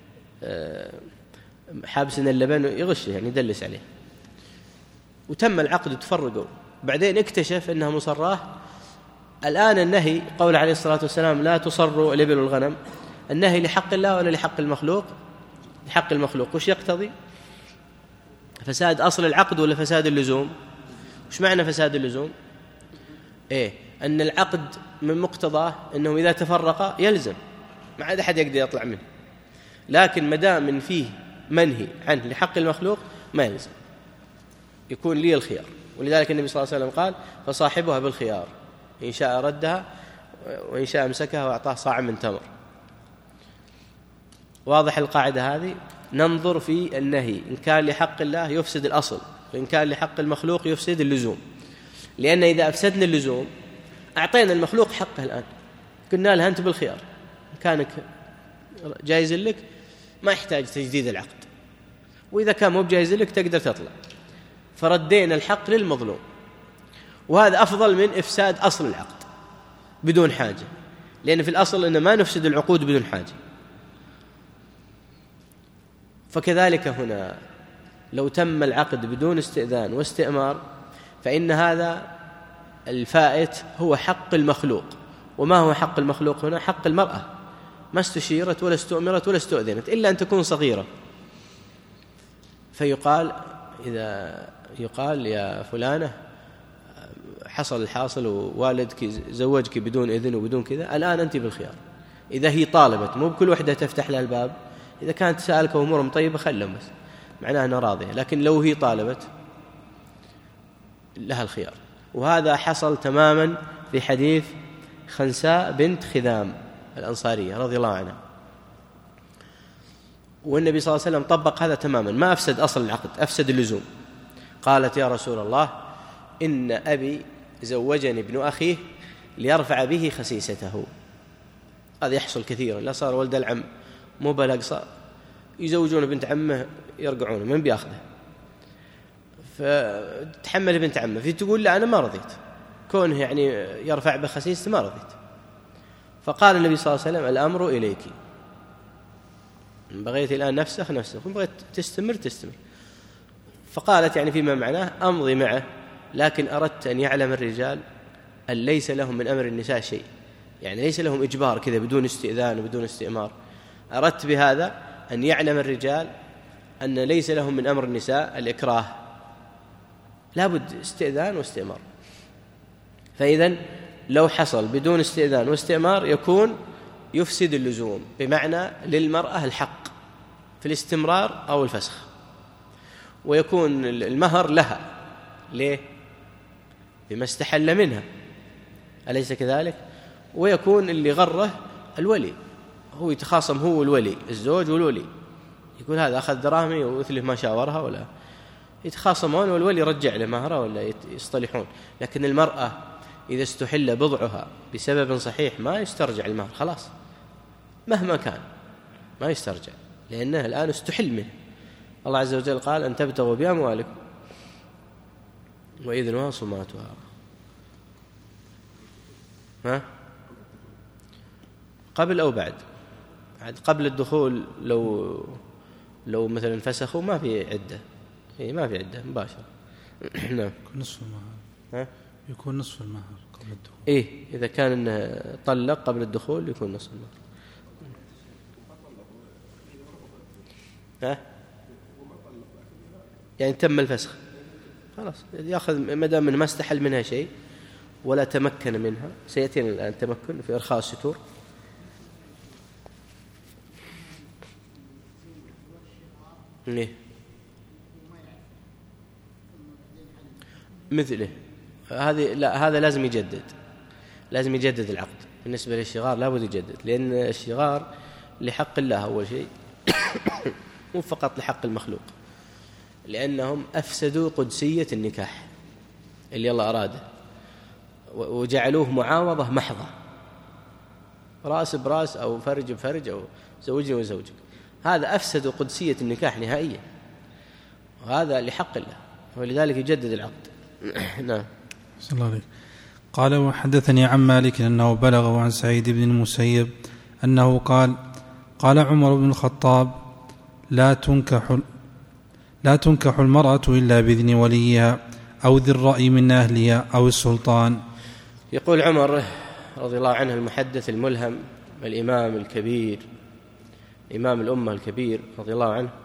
حابسنا اللبن يغش يعني يدلس عليه، وتم العقد تفرقوا، بعدين اكتشف أنها مصراه. الآن النهي قول عليه الصلاة والسلام لا تصروا الإبل والغنم، النهي لحق الله ولا لحق المخلوق؟ لحق المخلوق. وش يقتضي؟ فساد أصل العقد ولا فساد اللزوم؟ وش معنى فساد اللزوم؟ إيه؟ أن العقد من مقتضاه أنه إذا تفرق يلزم، ما عاد أحد يقدر يطلع منه، لكن مدام من فيه منهي عنه لحق المخلوق ما يلزم، يكون لي الخيار. ولذلك النبي صلى الله عليه وسلم قال فصاحبها بالخيار إن شاء ردها وإن شاء أمسكها وأعطاه صاع من تمر. واضح القاعدة هذه؟ ننظر في النهي، إن كان لحق الله يفسد الأصل، وإن كان لحق المخلوق يفسد اللزوم، لأن إذا أفسدنا اللزوم أعطينا المخلوق حقه. الآن قلنا له أنت بالخيار، كانك جائز لك ما يحتاج تجديد العقد، وإذا كان مو بجايز لك تقدر تطلع، فردينا الحق للمظلوم، وهذا أفضل من إفساد أصل العقد بدون حاجة، لأن في الأصل أن ما نفسد العقود بدون حاجة. فكذلك هنا لو تم العقد بدون استئذان واستئمار فإن هذا الفائت هو حق المخلوق. وما هو حق المخلوق هنا؟ حق المرأة، ما استشيرت ولا استؤمرت ولا استؤذنت إلا أن تكون صغيرة، فيقال إذا يقال يا فلانة حصل الحاصل ووالدك زوجك بدون إذن وبدون كذا، الآن أنت بالخيار. إذا هي طالبت، مو بكل وحدة تفتح لها الباب، إذا كانت سألك وأمورهم طيبة خلهم بس معناها أنها راضية، لكن لو هي طالبت لها الخيار. وهذا حصل تماما في حديث خنساء بنت خذام الأنصارية رضي الله عنها، والنبي صلى الله عليه وسلم طبق هذا تماما، ما أفسد أصل العقد، أفسد اللزوم. قالت يا رسول الله إن أبي زوجني ابن أخيه ليرفع به خسيسته. هذا يحصل كثيرا، لا صار ولد العم مو بلغ صار يزوجون بنت عمه يرقعونه، من بياخذه؟ فتحمل بنت عمه، في تقول لا أنا ما رضيت كونه يعني يرفع بخسيسته، ما رضيت. فقال النبي صلى الله عليه وسلم الأمر إليك، إن بغيت الآن نفسخ نفسخ، وإن بغيت تستمر تستمر. فقالت يعني فيما معناه أمضي معه، لكن أردت أن يعلم الرجال أن ليس لهم من أمر النساء شيء، يعني ليس لهم إجبار كذا بدون استئذان وبدون استئمار. أردت بهذا أن يعلم الرجال أن ليس لهم من أمر النساء الإكراه، لابد استئذان واستئمار. فإذن لو حصل بدون استئذان واستئمار يكون يفسد اللزوم، بمعنى للمرأة الحق في الاستمرار أو الفسخ، ويكون المهر لها. ليه؟ بما استحل منها، أليس كذلك؟ ويكون اللي غره الولي، هو يتخاصم هو والولي، الزوج والولي، يقول هذا أخذ دراهمي ومثله ما شاورها، ولا يتخاصمون والولي يرجع له مهره ولا يصطلحون. لكن المرأة إذا استحل بضعها بسبب صحيح ما يسترجع المهر، خلاص مهما كان ما يسترجع، لأنه الآن استحل منه. الله عز وجل قال أن تبتغوا بأموالكم وإذنها صماتها. ها؟ قبل أو بعد؟ قبل الدخول لو لو مثلا فسخوا ما في عدة، إيه ما في عدة مباشرة. نعم. نصف المهر. ها؟ يكون نصف المهر قبل الدخول. إيه إذا كان طلق قبل الدخول يكون نصف المهر. ها؟ يعني تم الفسخ خلاص يأخذ، ما دام ما استحل منها شيء ولا تمكن منها. سيأتينا الآن تمكن في إرخاء الستور. إيه مثله هذه، لا هذا لازم يجدد، لازم يجدد العقد. بالنسبة للشغار لابد يجدد، لأن الشغار لحق الله أول شيء مو فقط لحق المخلوق، لأنهم أفسدوا قدسية النكاح اللي الله أراده وجعلوه معاوضة محضة، رأس براس أو فرج بفرج أو زوجني وزوجك. هذا أفسدوا قدسية النكاح نهائيا، وهذا لحق الله، ولذلك يجدد العقد. نعم. صلى الله عليه. قال وحدثني عن مالك أنه بلغه عن سعيد بن المسيب أنه قال قال عمر بن الخطاب لا تنكح لا تنكح المرأة إلا بإذن وليها أو ذي الرأي من أهلها أو السلطان. يقول عمر رضي الله عنه المحدث الملهم الإمام الكبير إمام الأمة الكبير رضي الله عنه،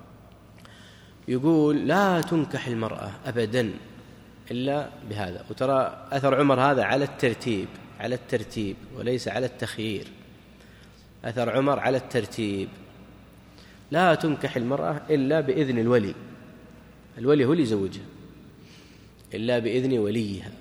يقول لا تنكح المرأة أبدا إلا بهذا. وترى أثر عمر هذا على الترتيب، على الترتيب وليس على التخيير. أثر عمر على الترتيب، لا تنكح المرأة إلا بإذن الولي، الولي هو اللي يزوجها، إلا بإذن وليها.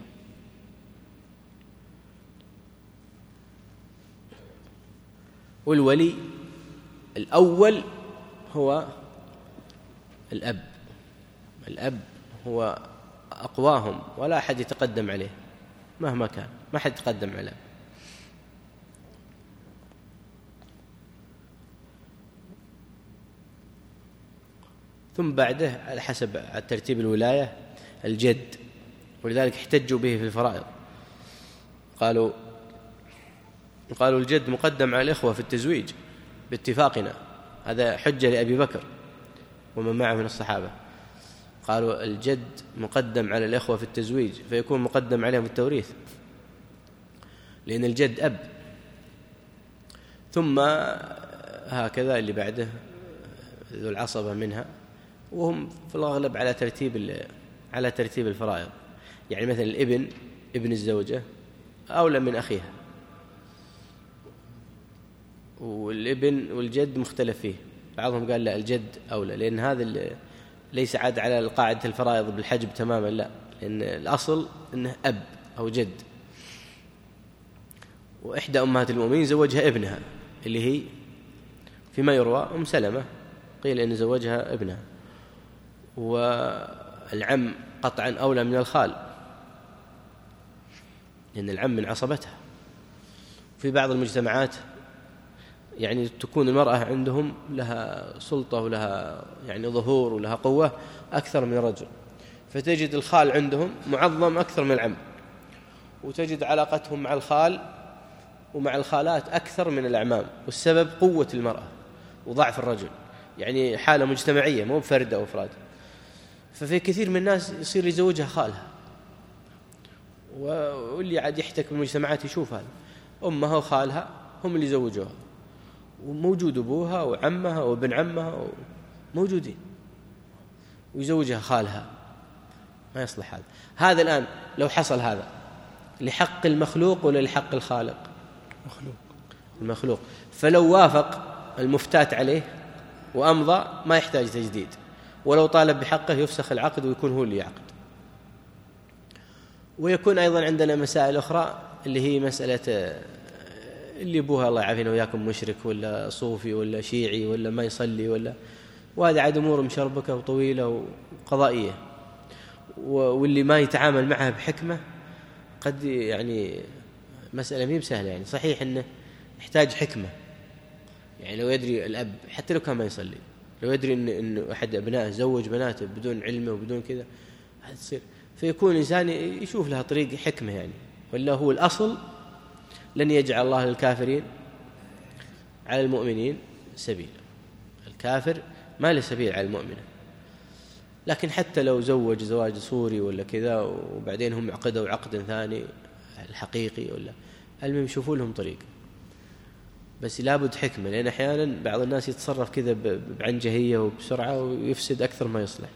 والولي الأول هو الأب، الأب هو أقواهم ولا أحد يتقدم عليه مهما كان، ما حد يتقدم عليه. ثم بعده على حسب ترتيب الولاية الجد، ولذلك احتجوا به في الفرائض، قالوا قالوا الجد مقدم على الإخوة في التزويج باتفاقنا، هذا حجة لأبي بكر ومن معه من الصحابة، قالوا الجد مقدم على الإخوة في التزويج فيكون مقدم عليهم في التوريث، لأن الجد أب. ثم هكذا اللي بعده ذو العصبة منها، وهم في الأغلب على ترتيب على ترتيب الفرائض. يعني مثلا الابن ابن الزوجة أولى من أخيها، والابن والجد مختلف فيه، بعضهم قال لا الجد أولى، لأن هذا ليس عاد على قاعدة الفرائض بالحجب تماما، لا، لأن الأصل أنه أب أو جد. وإحدى أمهات المؤمنين زوجها ابنها اللي هي فيما يروى أم سلمة، قيل إن زوجها ابنها. والعم قطعا أولى من الخال، لأن العم من عصبتها. في بعض المجتمعات يعني تكون المرأة عندهم لها سلطة ولها يعني ظهور ولها قوة أكثر من الرجل، فتجد الخال عندهم معظم أكثر من العم، وتجد علاقتهم مع الخال ومع الخالات أكثر من الأعمام، والسبب قوة المرأة وضعف الرجل، يعني حالة مجتمعية مو بفرد أو أفراد. ففي كثير من الناس يصير يزوجها خالها، واللي عاد يحتك بالمجتمعات يشوف هذا، أمها وخالها هم اللي يزوجوها، وموجود أبوها وعمها وابن عمها موجودين، ويزوجها خالها. ما يصلح هذا. هذا الآن لو حصل هذا لحق المخلوق ولا لحق الخالق؟ مخلوق. المخلوق. فلو وافق المفتات عليه وأمضى ما يحتاج تجديد، ولو طالب بحقه يفسخ العقد ويكون هو اللي يعقد. ويكون أيضا عندنا مسائل أخرى اللي هي مسألة اللي أبوها الله يعافينا وياكم مشرك ولا صوفي ولا شيعي ولا ما يصلي ولا، وهذا عاد أمور مشربكة وطويلة وقضائية، واللي ما يتعامل معها بحكمة قد يعني مسألة مي بسهلة. يعني صحيح أنه يحتاج حكمة، يعني لو يدري الأب حتى لو كان ما يصلي، لو يدري أن, إن أحد أبنائه زوج بناته بدون علمه وبدون كذا هتصير، فيكون الإنسان يشوف لها طريق حكمة يعني. ولا هو الأصل لن يجعل الله للكافرين على المؤمنين سبيلا، الكافر ما له سبيل على المؤمن. لكن حتى لو زوج زواج صوري ولا كذا وبعدين هم عقدوا عقد ثاني الحقيقي ولا، المهم يشوفوا لهم طريق، بس لابد حكمة، لأن أحيانا بعض الناس يتصرف كذا بعنجهية وبسرعة ويفسد أكثر ما يصلح.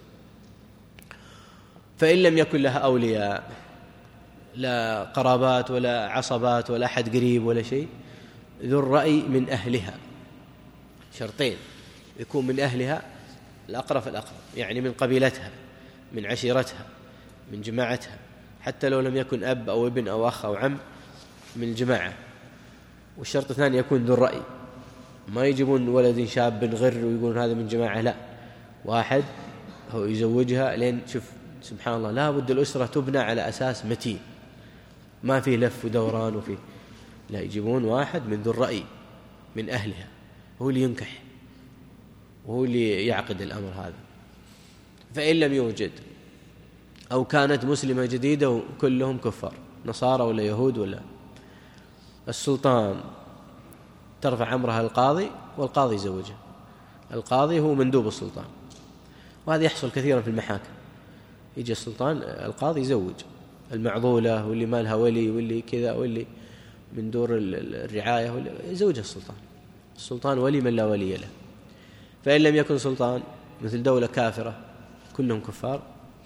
فإن لم يكن لها أولياء، لا قرابات ولا عصبات ولا أحد قريب ولا شيء، ذو الرأي من أهلها، شرطين، يكون من أهلها الأقرب فالأقرب، يعني من قبيلتها من عشيرتها من جماعتها، حتى لو لم يكن أب أو ابن أو أخ أو عم، من الجماعة. والشرط الثاني يكون ذو الرأي، ما يجيبون ولد شاب غر ويقولون هذا من جماعة، لا، واحد هو يزوجها. لين شوف سبحان الله، لا بد الأسرة تبنى على أساس متين ما فيه لف ودوران وفيه، لا، يجيبون واحد من ذو الرأي من أهلها، هو اللي ينكح وهو اللي يعقد الأمر هذا. فإن لم يوجد أو كانت مسلمة جديدة وكلهم كفار نصارى ولا يهود ولا، السلطان ترفع أمرها القاضي والقاضي يزوجها. القاضي هو مندوب السلطان، وهذا يحصل كثيرا في المحاكم، يجي السلطان القاضي يزوج المعضولة واللي ما لها ولي واللي كذا واللي من دور الرعاية واللي يزوجها السلطان. السلطان ولي من لا ولي له. فإن لم يكن سلطان مثل دولة كافرة كلهم كفار،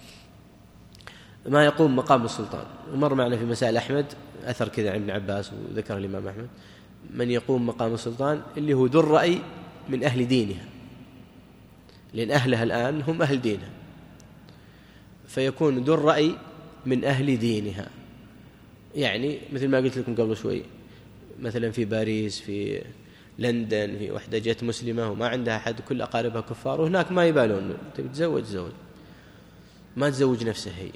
ما يقوم مقام السلطان. ومر معنا في مسائل أحمد أثر كذا عن ابن عباس وذكر الإمام أحمد، من يقوم مقام السلطان اللي هو ذو الرأي من أهل دينها، لأن أهلها الآن هم أهل دينها، فيكون ذو الرأي من أهل دينها. يعني مثل ما قلت لكم قبل شوي، مثلا في باريس في لندن في وحدة جت مسلمة وما عندها أحد كل أقاربها كفار، وهناك ما يبالون تبي تزوج زوج، ما تزوج نفسها هي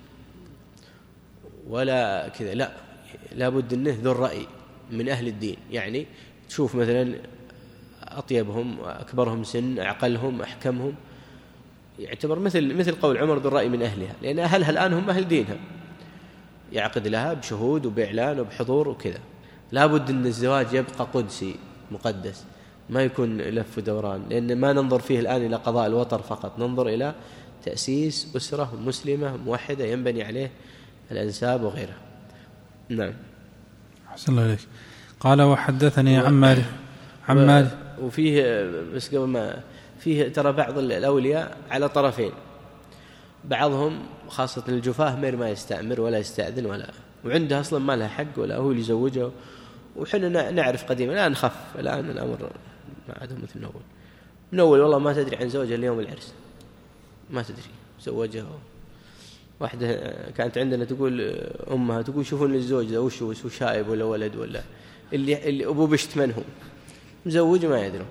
ولا كذا، لا، لابد أنه ذو الرأي من أهل الدين. يعني تشوف مثلا أطيبهم أكبرهم سن أعقلهم أحكمهم يعتبر مثل مثل قول عمر ذو الرأي من أهلها، لأن أهلها الآن هم أهل دينها، يعقد لها بشهود وبإعلان وبحضور وكذا. لا بد أن الزواج يبقى قدسي مقدس، ما يكون لف ودوران، لأن ما ننظر فيه الآن إلى قضاء الوطر فقط، ننظر إلى تأسيس أسرة مسلمة موحدة ينبني عليه الأنساب وغيرها. نعم. أحسن الله عليك. قال وحدثني عن مالك عن مالك وفيه بس قبل ما فيه ترى بعض الأولياء على طرفين، بعضهم خاصة الجفاه مير ما يستأمر ولا يستأذن ولا، وعنده أصلا ما لها حق ولا هو اللي يزوجه، وحنا نعرف قديما الآن خف، الآن الأمر ما عاد مثل الأول. من أول والله ما تدري عن زوجها اليوم العرس، ما تدري زوجها. واحدة كانت عندنا تقول أمها تقول شوفون الزوج ذا وش هو شايب ولا ولد ولا اللي, اللي أبوه بشت من هو مزوج ما يدرون.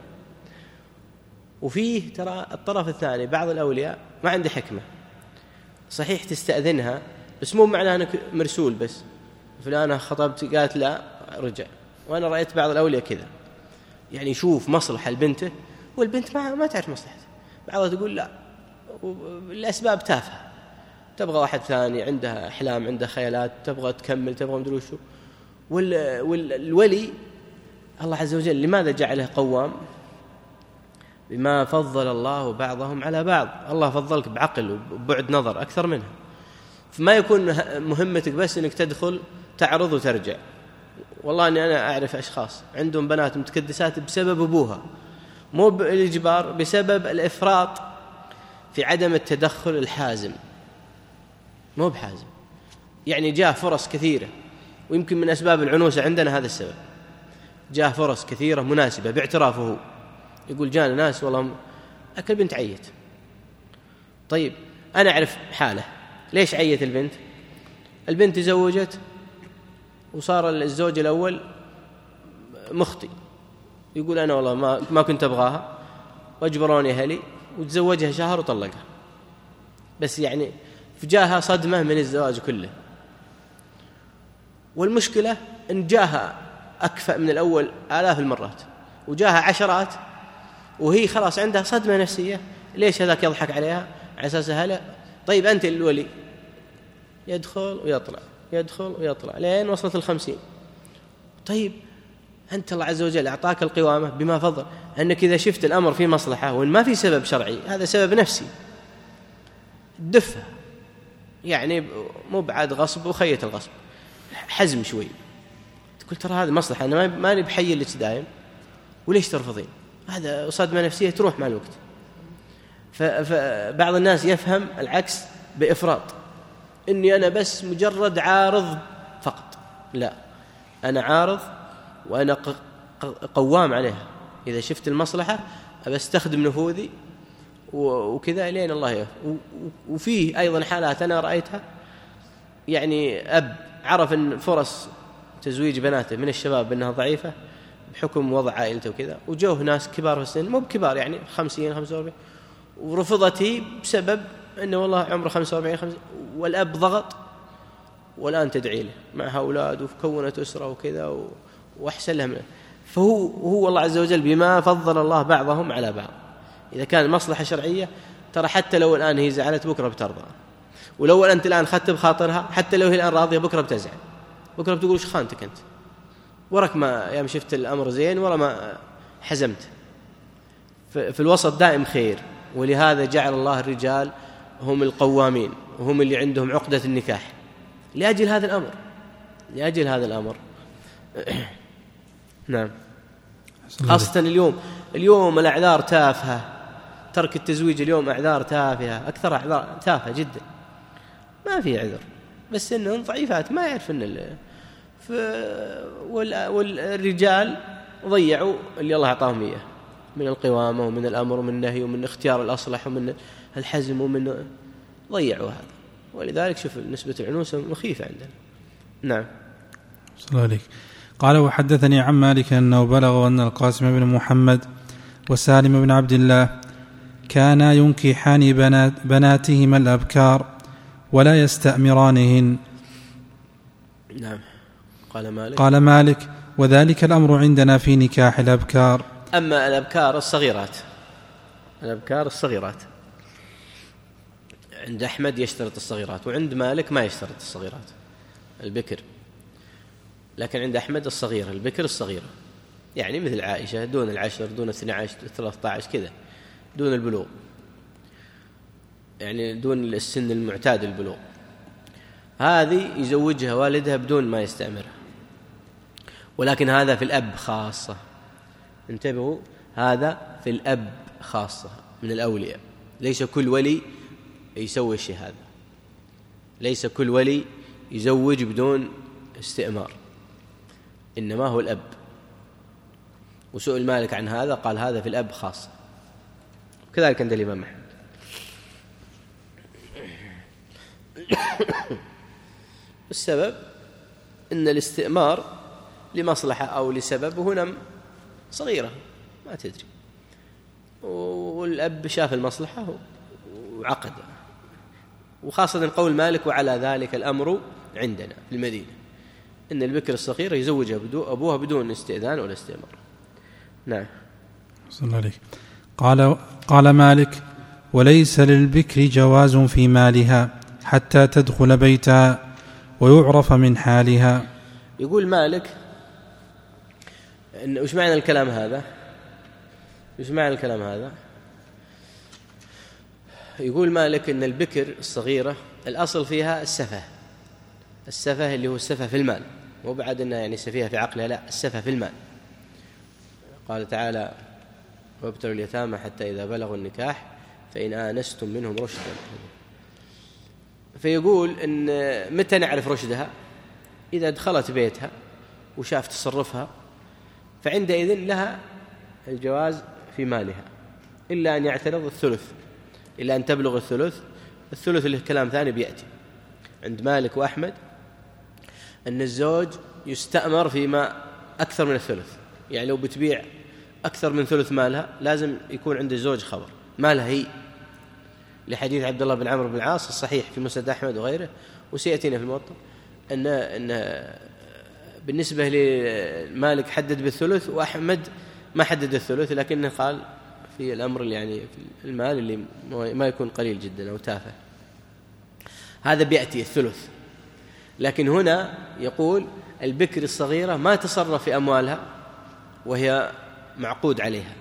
وفيه ترى الطرف الثاني بعض الأولياء ما عنده حكمة، صحيح تستأذنها بس مو معناه أنك مرسول بس فلانة خطبت قالت لا رجع. وأنا رأيت بعض الأولياء كذا، يعني يشوف مصلحة لبنته والبنت ما ما تعرف مصلحته، بعضها تقول لا الأسباب تافهة، تبغى واحد ثاني عندها أحلام عندها خيالات تبغى تكمل تبغى مدري شو. والولي الله عز وجل لماذا جعله قوام؟ بما فضل الله بعضهم على بعض، الله فضلك بعقل وبعد نظر أكثر منها، فما يكون مهمتك بس أنك تدخل تعرض وترجع. والله أني أنا أعرف أشخاص عندهم بنات متكدسات بسبب أبوها، مو بالإجبار، بسبب الإفراط في عدم التدخل الحازم، مو بحازم. يعني جاء فرص كثيرة، ويمكن من أسباب العنوسة عندنا هذا السبب، جاء فرص كثيرة مناسبة باعترافه، يقول جانا ناس والله أكل بنت عيت. طيب أنا أعرف حاله ليش عيت البنت؟ البنت تزوجت وصار الزوج الأول مخطئ، يقول أنا والله ما, ما كنت أبغاها واجبروني أهلي، وتزوجها شهر وطلقها، بس يعني فجاها صدمة من الزواج كله. والمشكلة إن جاها أكفأ من الأول آلاف المرات وجاها عشرات، وهي خلاص عندها صدمة نفسية. ليش هذاك يضحك عليها على أساس هلا؟ طيب أنت الولي يدخل ويطلع يدخل ويطلع لين وصلت الخمسين. طيب أنت الله عز وجل أعطاك القوامة بما فضل، أنك إذا شفت الأمر في مصلحة وإن ما في سبب شرعي هذا سبب نفسي دفة، يعني مو بعد غصب وخية الغصب، حزم شوي، تقول ترى هذا مصلحة أنا ما نبي بحي لك دائم وليش ترفضين؟ هذا صدمة نفسية تروح مع الوقت. فبعض الناس يفهم العكس بإفراط، إني أنا بس مجرد عارض فقط. لا، أنا عارض وأنا قوام عليها، إذا شفت المصلحة أستخدم نفوذي وكذا لين الله يف. وفيه أيضا حالات أنا رأيتها، يعني أب عرف أن فرص تزويج بناته من الشباب أنها ضعيفة بحكم وضع عائلته وكذا، وجوه ناس كبار في السن، مو بكبار يعني خمسين خمسة وأربعين، ورفضته بسبب أنه والله عمره خمسة وأربعين خمسين، والأب ضغط والآن تدعي له معها أولاد وكونت أسرة وكذا وأحسن لهم. فهو هو الله عز وجل بما فضل الله بعضهم على بعض. إذا كان مصلحة شرعية ترى حتى لو الآن هي زعلت بكرة بترضى، ولو أنت الآن خدت بخاطرها حتى لو هي الآن راضية بكرة بتزعل، بكرة بتقول وش خانتك أنت، ورك ما يوم شفت الأمر زين ولا ما حزمت. في الوسط دائم خير، ولهذا جعل الله الرجال هم القوامين وهم اللي عندهم عقدة النكاح لأجل هذا الأمر، لأجل هذا الأمر. نعم. خاصة اليوم اليوم الأعذار تافهة، ترك التزويج اليوم أعذار تافهة، أكثر أعذار تافهة جدا، ما في عذر، بس إنهم ضعيفات ما يعرفن ال... ف... وال... والرجال ضيعوا اللي الله أعطاهم إياه من القوامة ومن الأمر ومن النهي ومن اختيار الأصلح ومن الحزم ومن ضيعوا هذا، ولذلك شوف نسبة العنوسة مخيفة عندنا. نعم. صلى الله عليك. قال وحدثني عن مالك أنه بلغ أن القاسم بن محمد وسالم بن عبد الله كانا ينكحان بنات بناتهما الأبكار ولا يستأمرانهن. نعم. قال مالك قال مالك وذلك الأمر عندنا في نكاح الأبكار. أما الأبكار الصغيرات، الأبكار الصغيرات عند أحمد يشترط الصغيرات، وعند مالك ما يشترط الصغيرات البكر، لكن عند أحمد الصغيرة البكر الصغيرة، يعني مثل عائشة دون العشر دون اثني عشر ثلاثة عشر كذا، دون البلوغ، يعني دون السن المعتاد البلوغ، هذه يزوجها والدها بدون ما يستأمرها. ولكن هذا في الأب خاصة، انتبهوا، هذا في الأب خاصة من الأولياء، ليس كل ولي يسوي الشيء هذا، ليس كل ولي يزوج بدون استئمار، إنما هو الأب. وسئل مالك عن هذا قال هذا في الأب خاصة، كذلك عند الإمام أحمد. السبب أن الاستئمار لمصلحة أو لسبب، وهنا صغيرة ما تدري، والأب شاف المصلحة وعقد، وخاصة قول مالك وعلى ذلك الأمر عندنا في المدينة، إن البكر الصغيرة يزوجها أبوها بدون استئذان ولا استئمار. نعم. صلى الله عليه. قال قال مالك: وليس للبكر جواز في مالها حتى تدخل بيتها ويعرف من حالها. يقول مالك إن وش معنى الكلام هذا؟ وش معنى الكلام هذا؟ يقول مالك إن البكر الصغيرة الأصل فيها السفة، السفة اللي هو السفة في المال، مو بعد إنها يعني سفيها في عقلها، لا، السفة في المال. قال تعالى: وابتلوا اليتامى حتى إذا بلغوا النكاح فإن آنستم منهم رشدا. فيقول إن متى نعرف رشدها؟ إذا دخلت بيتها وشاف تصرفها، فعندئذ لها الجواز في مالها، إلا أن يعترض الثلث، إلا أن تبلغ الثلث. الثلث اللي كلام ثاني بيأتي عند مالك وأحمد، أن الزوج يستأمر فيما أكثر من الثلث، يعني لو بتبيع أكثر من ثلث مالها لازم يكون عند الزوج خبر مالها هي، لحديث عبد الله بن عمرو بن العاص الصحيح في مسند أحمد وغيره، وسيأتينا في الموطأ أن أن بالنسبة لمالك حدد بالثلث وأحمد ما حدد الثلث، لكنه قال في الأمر اللي يعني في المال اللي ما يكون قليل جدا أو تافه، هذا بيأتي الثلث. لكن هنا يقول البكر الصغيرة ما تصرف في أموالها وهي معقود عليها.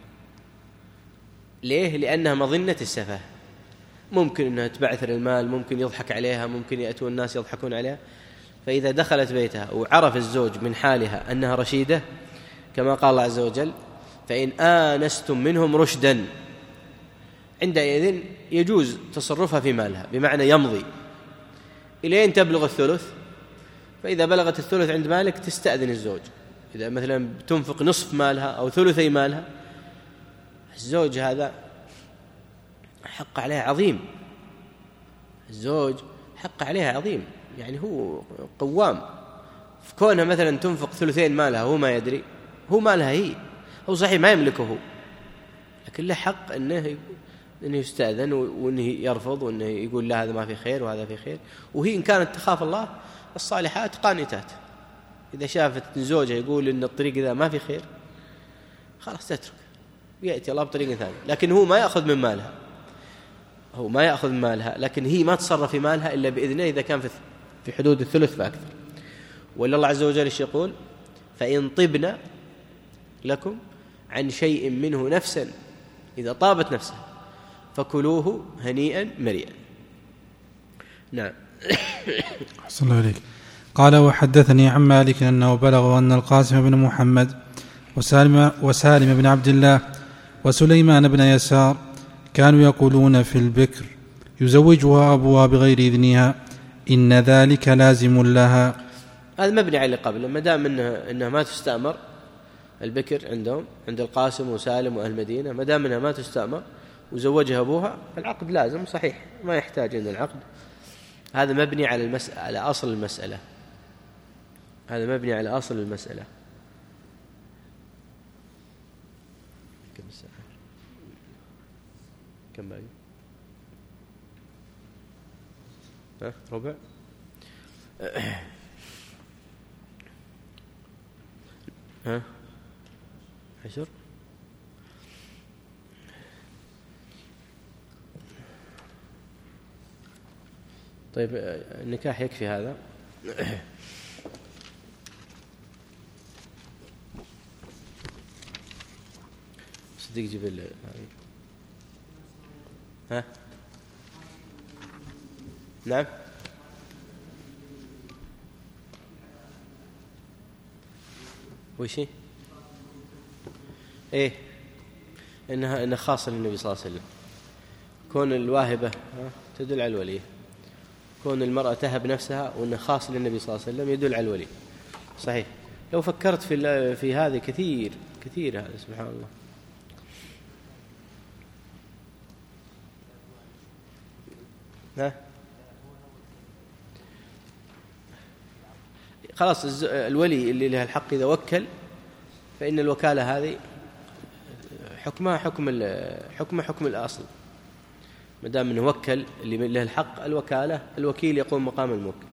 ليه؟ لأنها مظنة السفة، ممكن أنها تبعثر المال، ممكن يضحك عليها، ممكن يأتون الناس يضحكون عليها. فإذا دخلت بيتها وعرف الزوج من حالها أنها رشيدة كما قال الله عز وجل: فإن آنستم منهم رشدا، عندئذ يجوز تصرفها في مالها، بمعنى يمضي إلين تبلغ الثلث. فإذا بلغت الثلث عند مالك تستأذن الزوج، إذا مثلا تنفق نصف مالها أو ثلثي مالها، الزوج هذا حق عليه عظيم، الزوج حق عليها عظيم، يعني هو قوام في كونها مثلا تنفق ثلثين مالها، هو ما يدري، هو مالها هي، هو صحيح ما يملكه هو، لكن له حق أنه أنه يستأذن وأنه يرفض وأنه يقول لا هذا ما في خير وهذا في خير. وهي إن كانت تخاف الله الصالحات قانتات، إذا شافت زوجها يقول إن الطريق إذا ما في خير خلاص تترك، يأتي الله بطريق ثاني. لكن هو ما يأخذ من مالها، هو ما يأخذ من مالها، لكن هي ما تصرف في مالها إلا بإذنه إذا كان في حدود الثلث فأكثر. ولا الله عز وجل إيش يقول؟ فإن طبن لكم عن شيء منه نفسا إذا طابت نفسه فكلوه هنيئا مريئا. نعم. أحسن الله عليك. قال: وحدثني عن مالك أنه بلغ أن القاسم بن محمد وسالم, وسالم بن عبد الله وسليمان بن يسار كانوا يقولون في البكر يزوجها أبوها بغير إذنها إن ذلك لازم لها. هذا مبني على قبل، ما دام إنها, إنها ما تستأمر البكر عندهم عند القاسم وسالم وأهل المدينة، ما دام إنها ما تستأمر وزوجها أبوها العقد لازم صحيح، ما يحتاج إلى العقد. هذا مبني على المسألة، على أصل المسألة، هذا مبني على أصل المسألة. كم ساعة؟ كم باقي؟ ها ربع؟ ها عشر؟ طيب النكاح يكفي هذا؟ صدق جبل ها؟ نعم. وشي؟ ايه انها انها خاصه للنبي صلى الله عليه وسلم. كون الواهبه تدل على الولي، كون المراه تهب نفسها وانه خاص للنبي صلى الله عليه وسلم يدل على الولي. صحيح. لو فكرت في في هذه كثير كثير، هذا سبحان الله. ها خلاص الولي اللي له الحق إذا وكل فإن الوكالة هذه حكمها حكم حكم حكم الأصل، ما دام انه وكل اللي له الحق الوكالة، الوكيل يقوم مقام الموكل.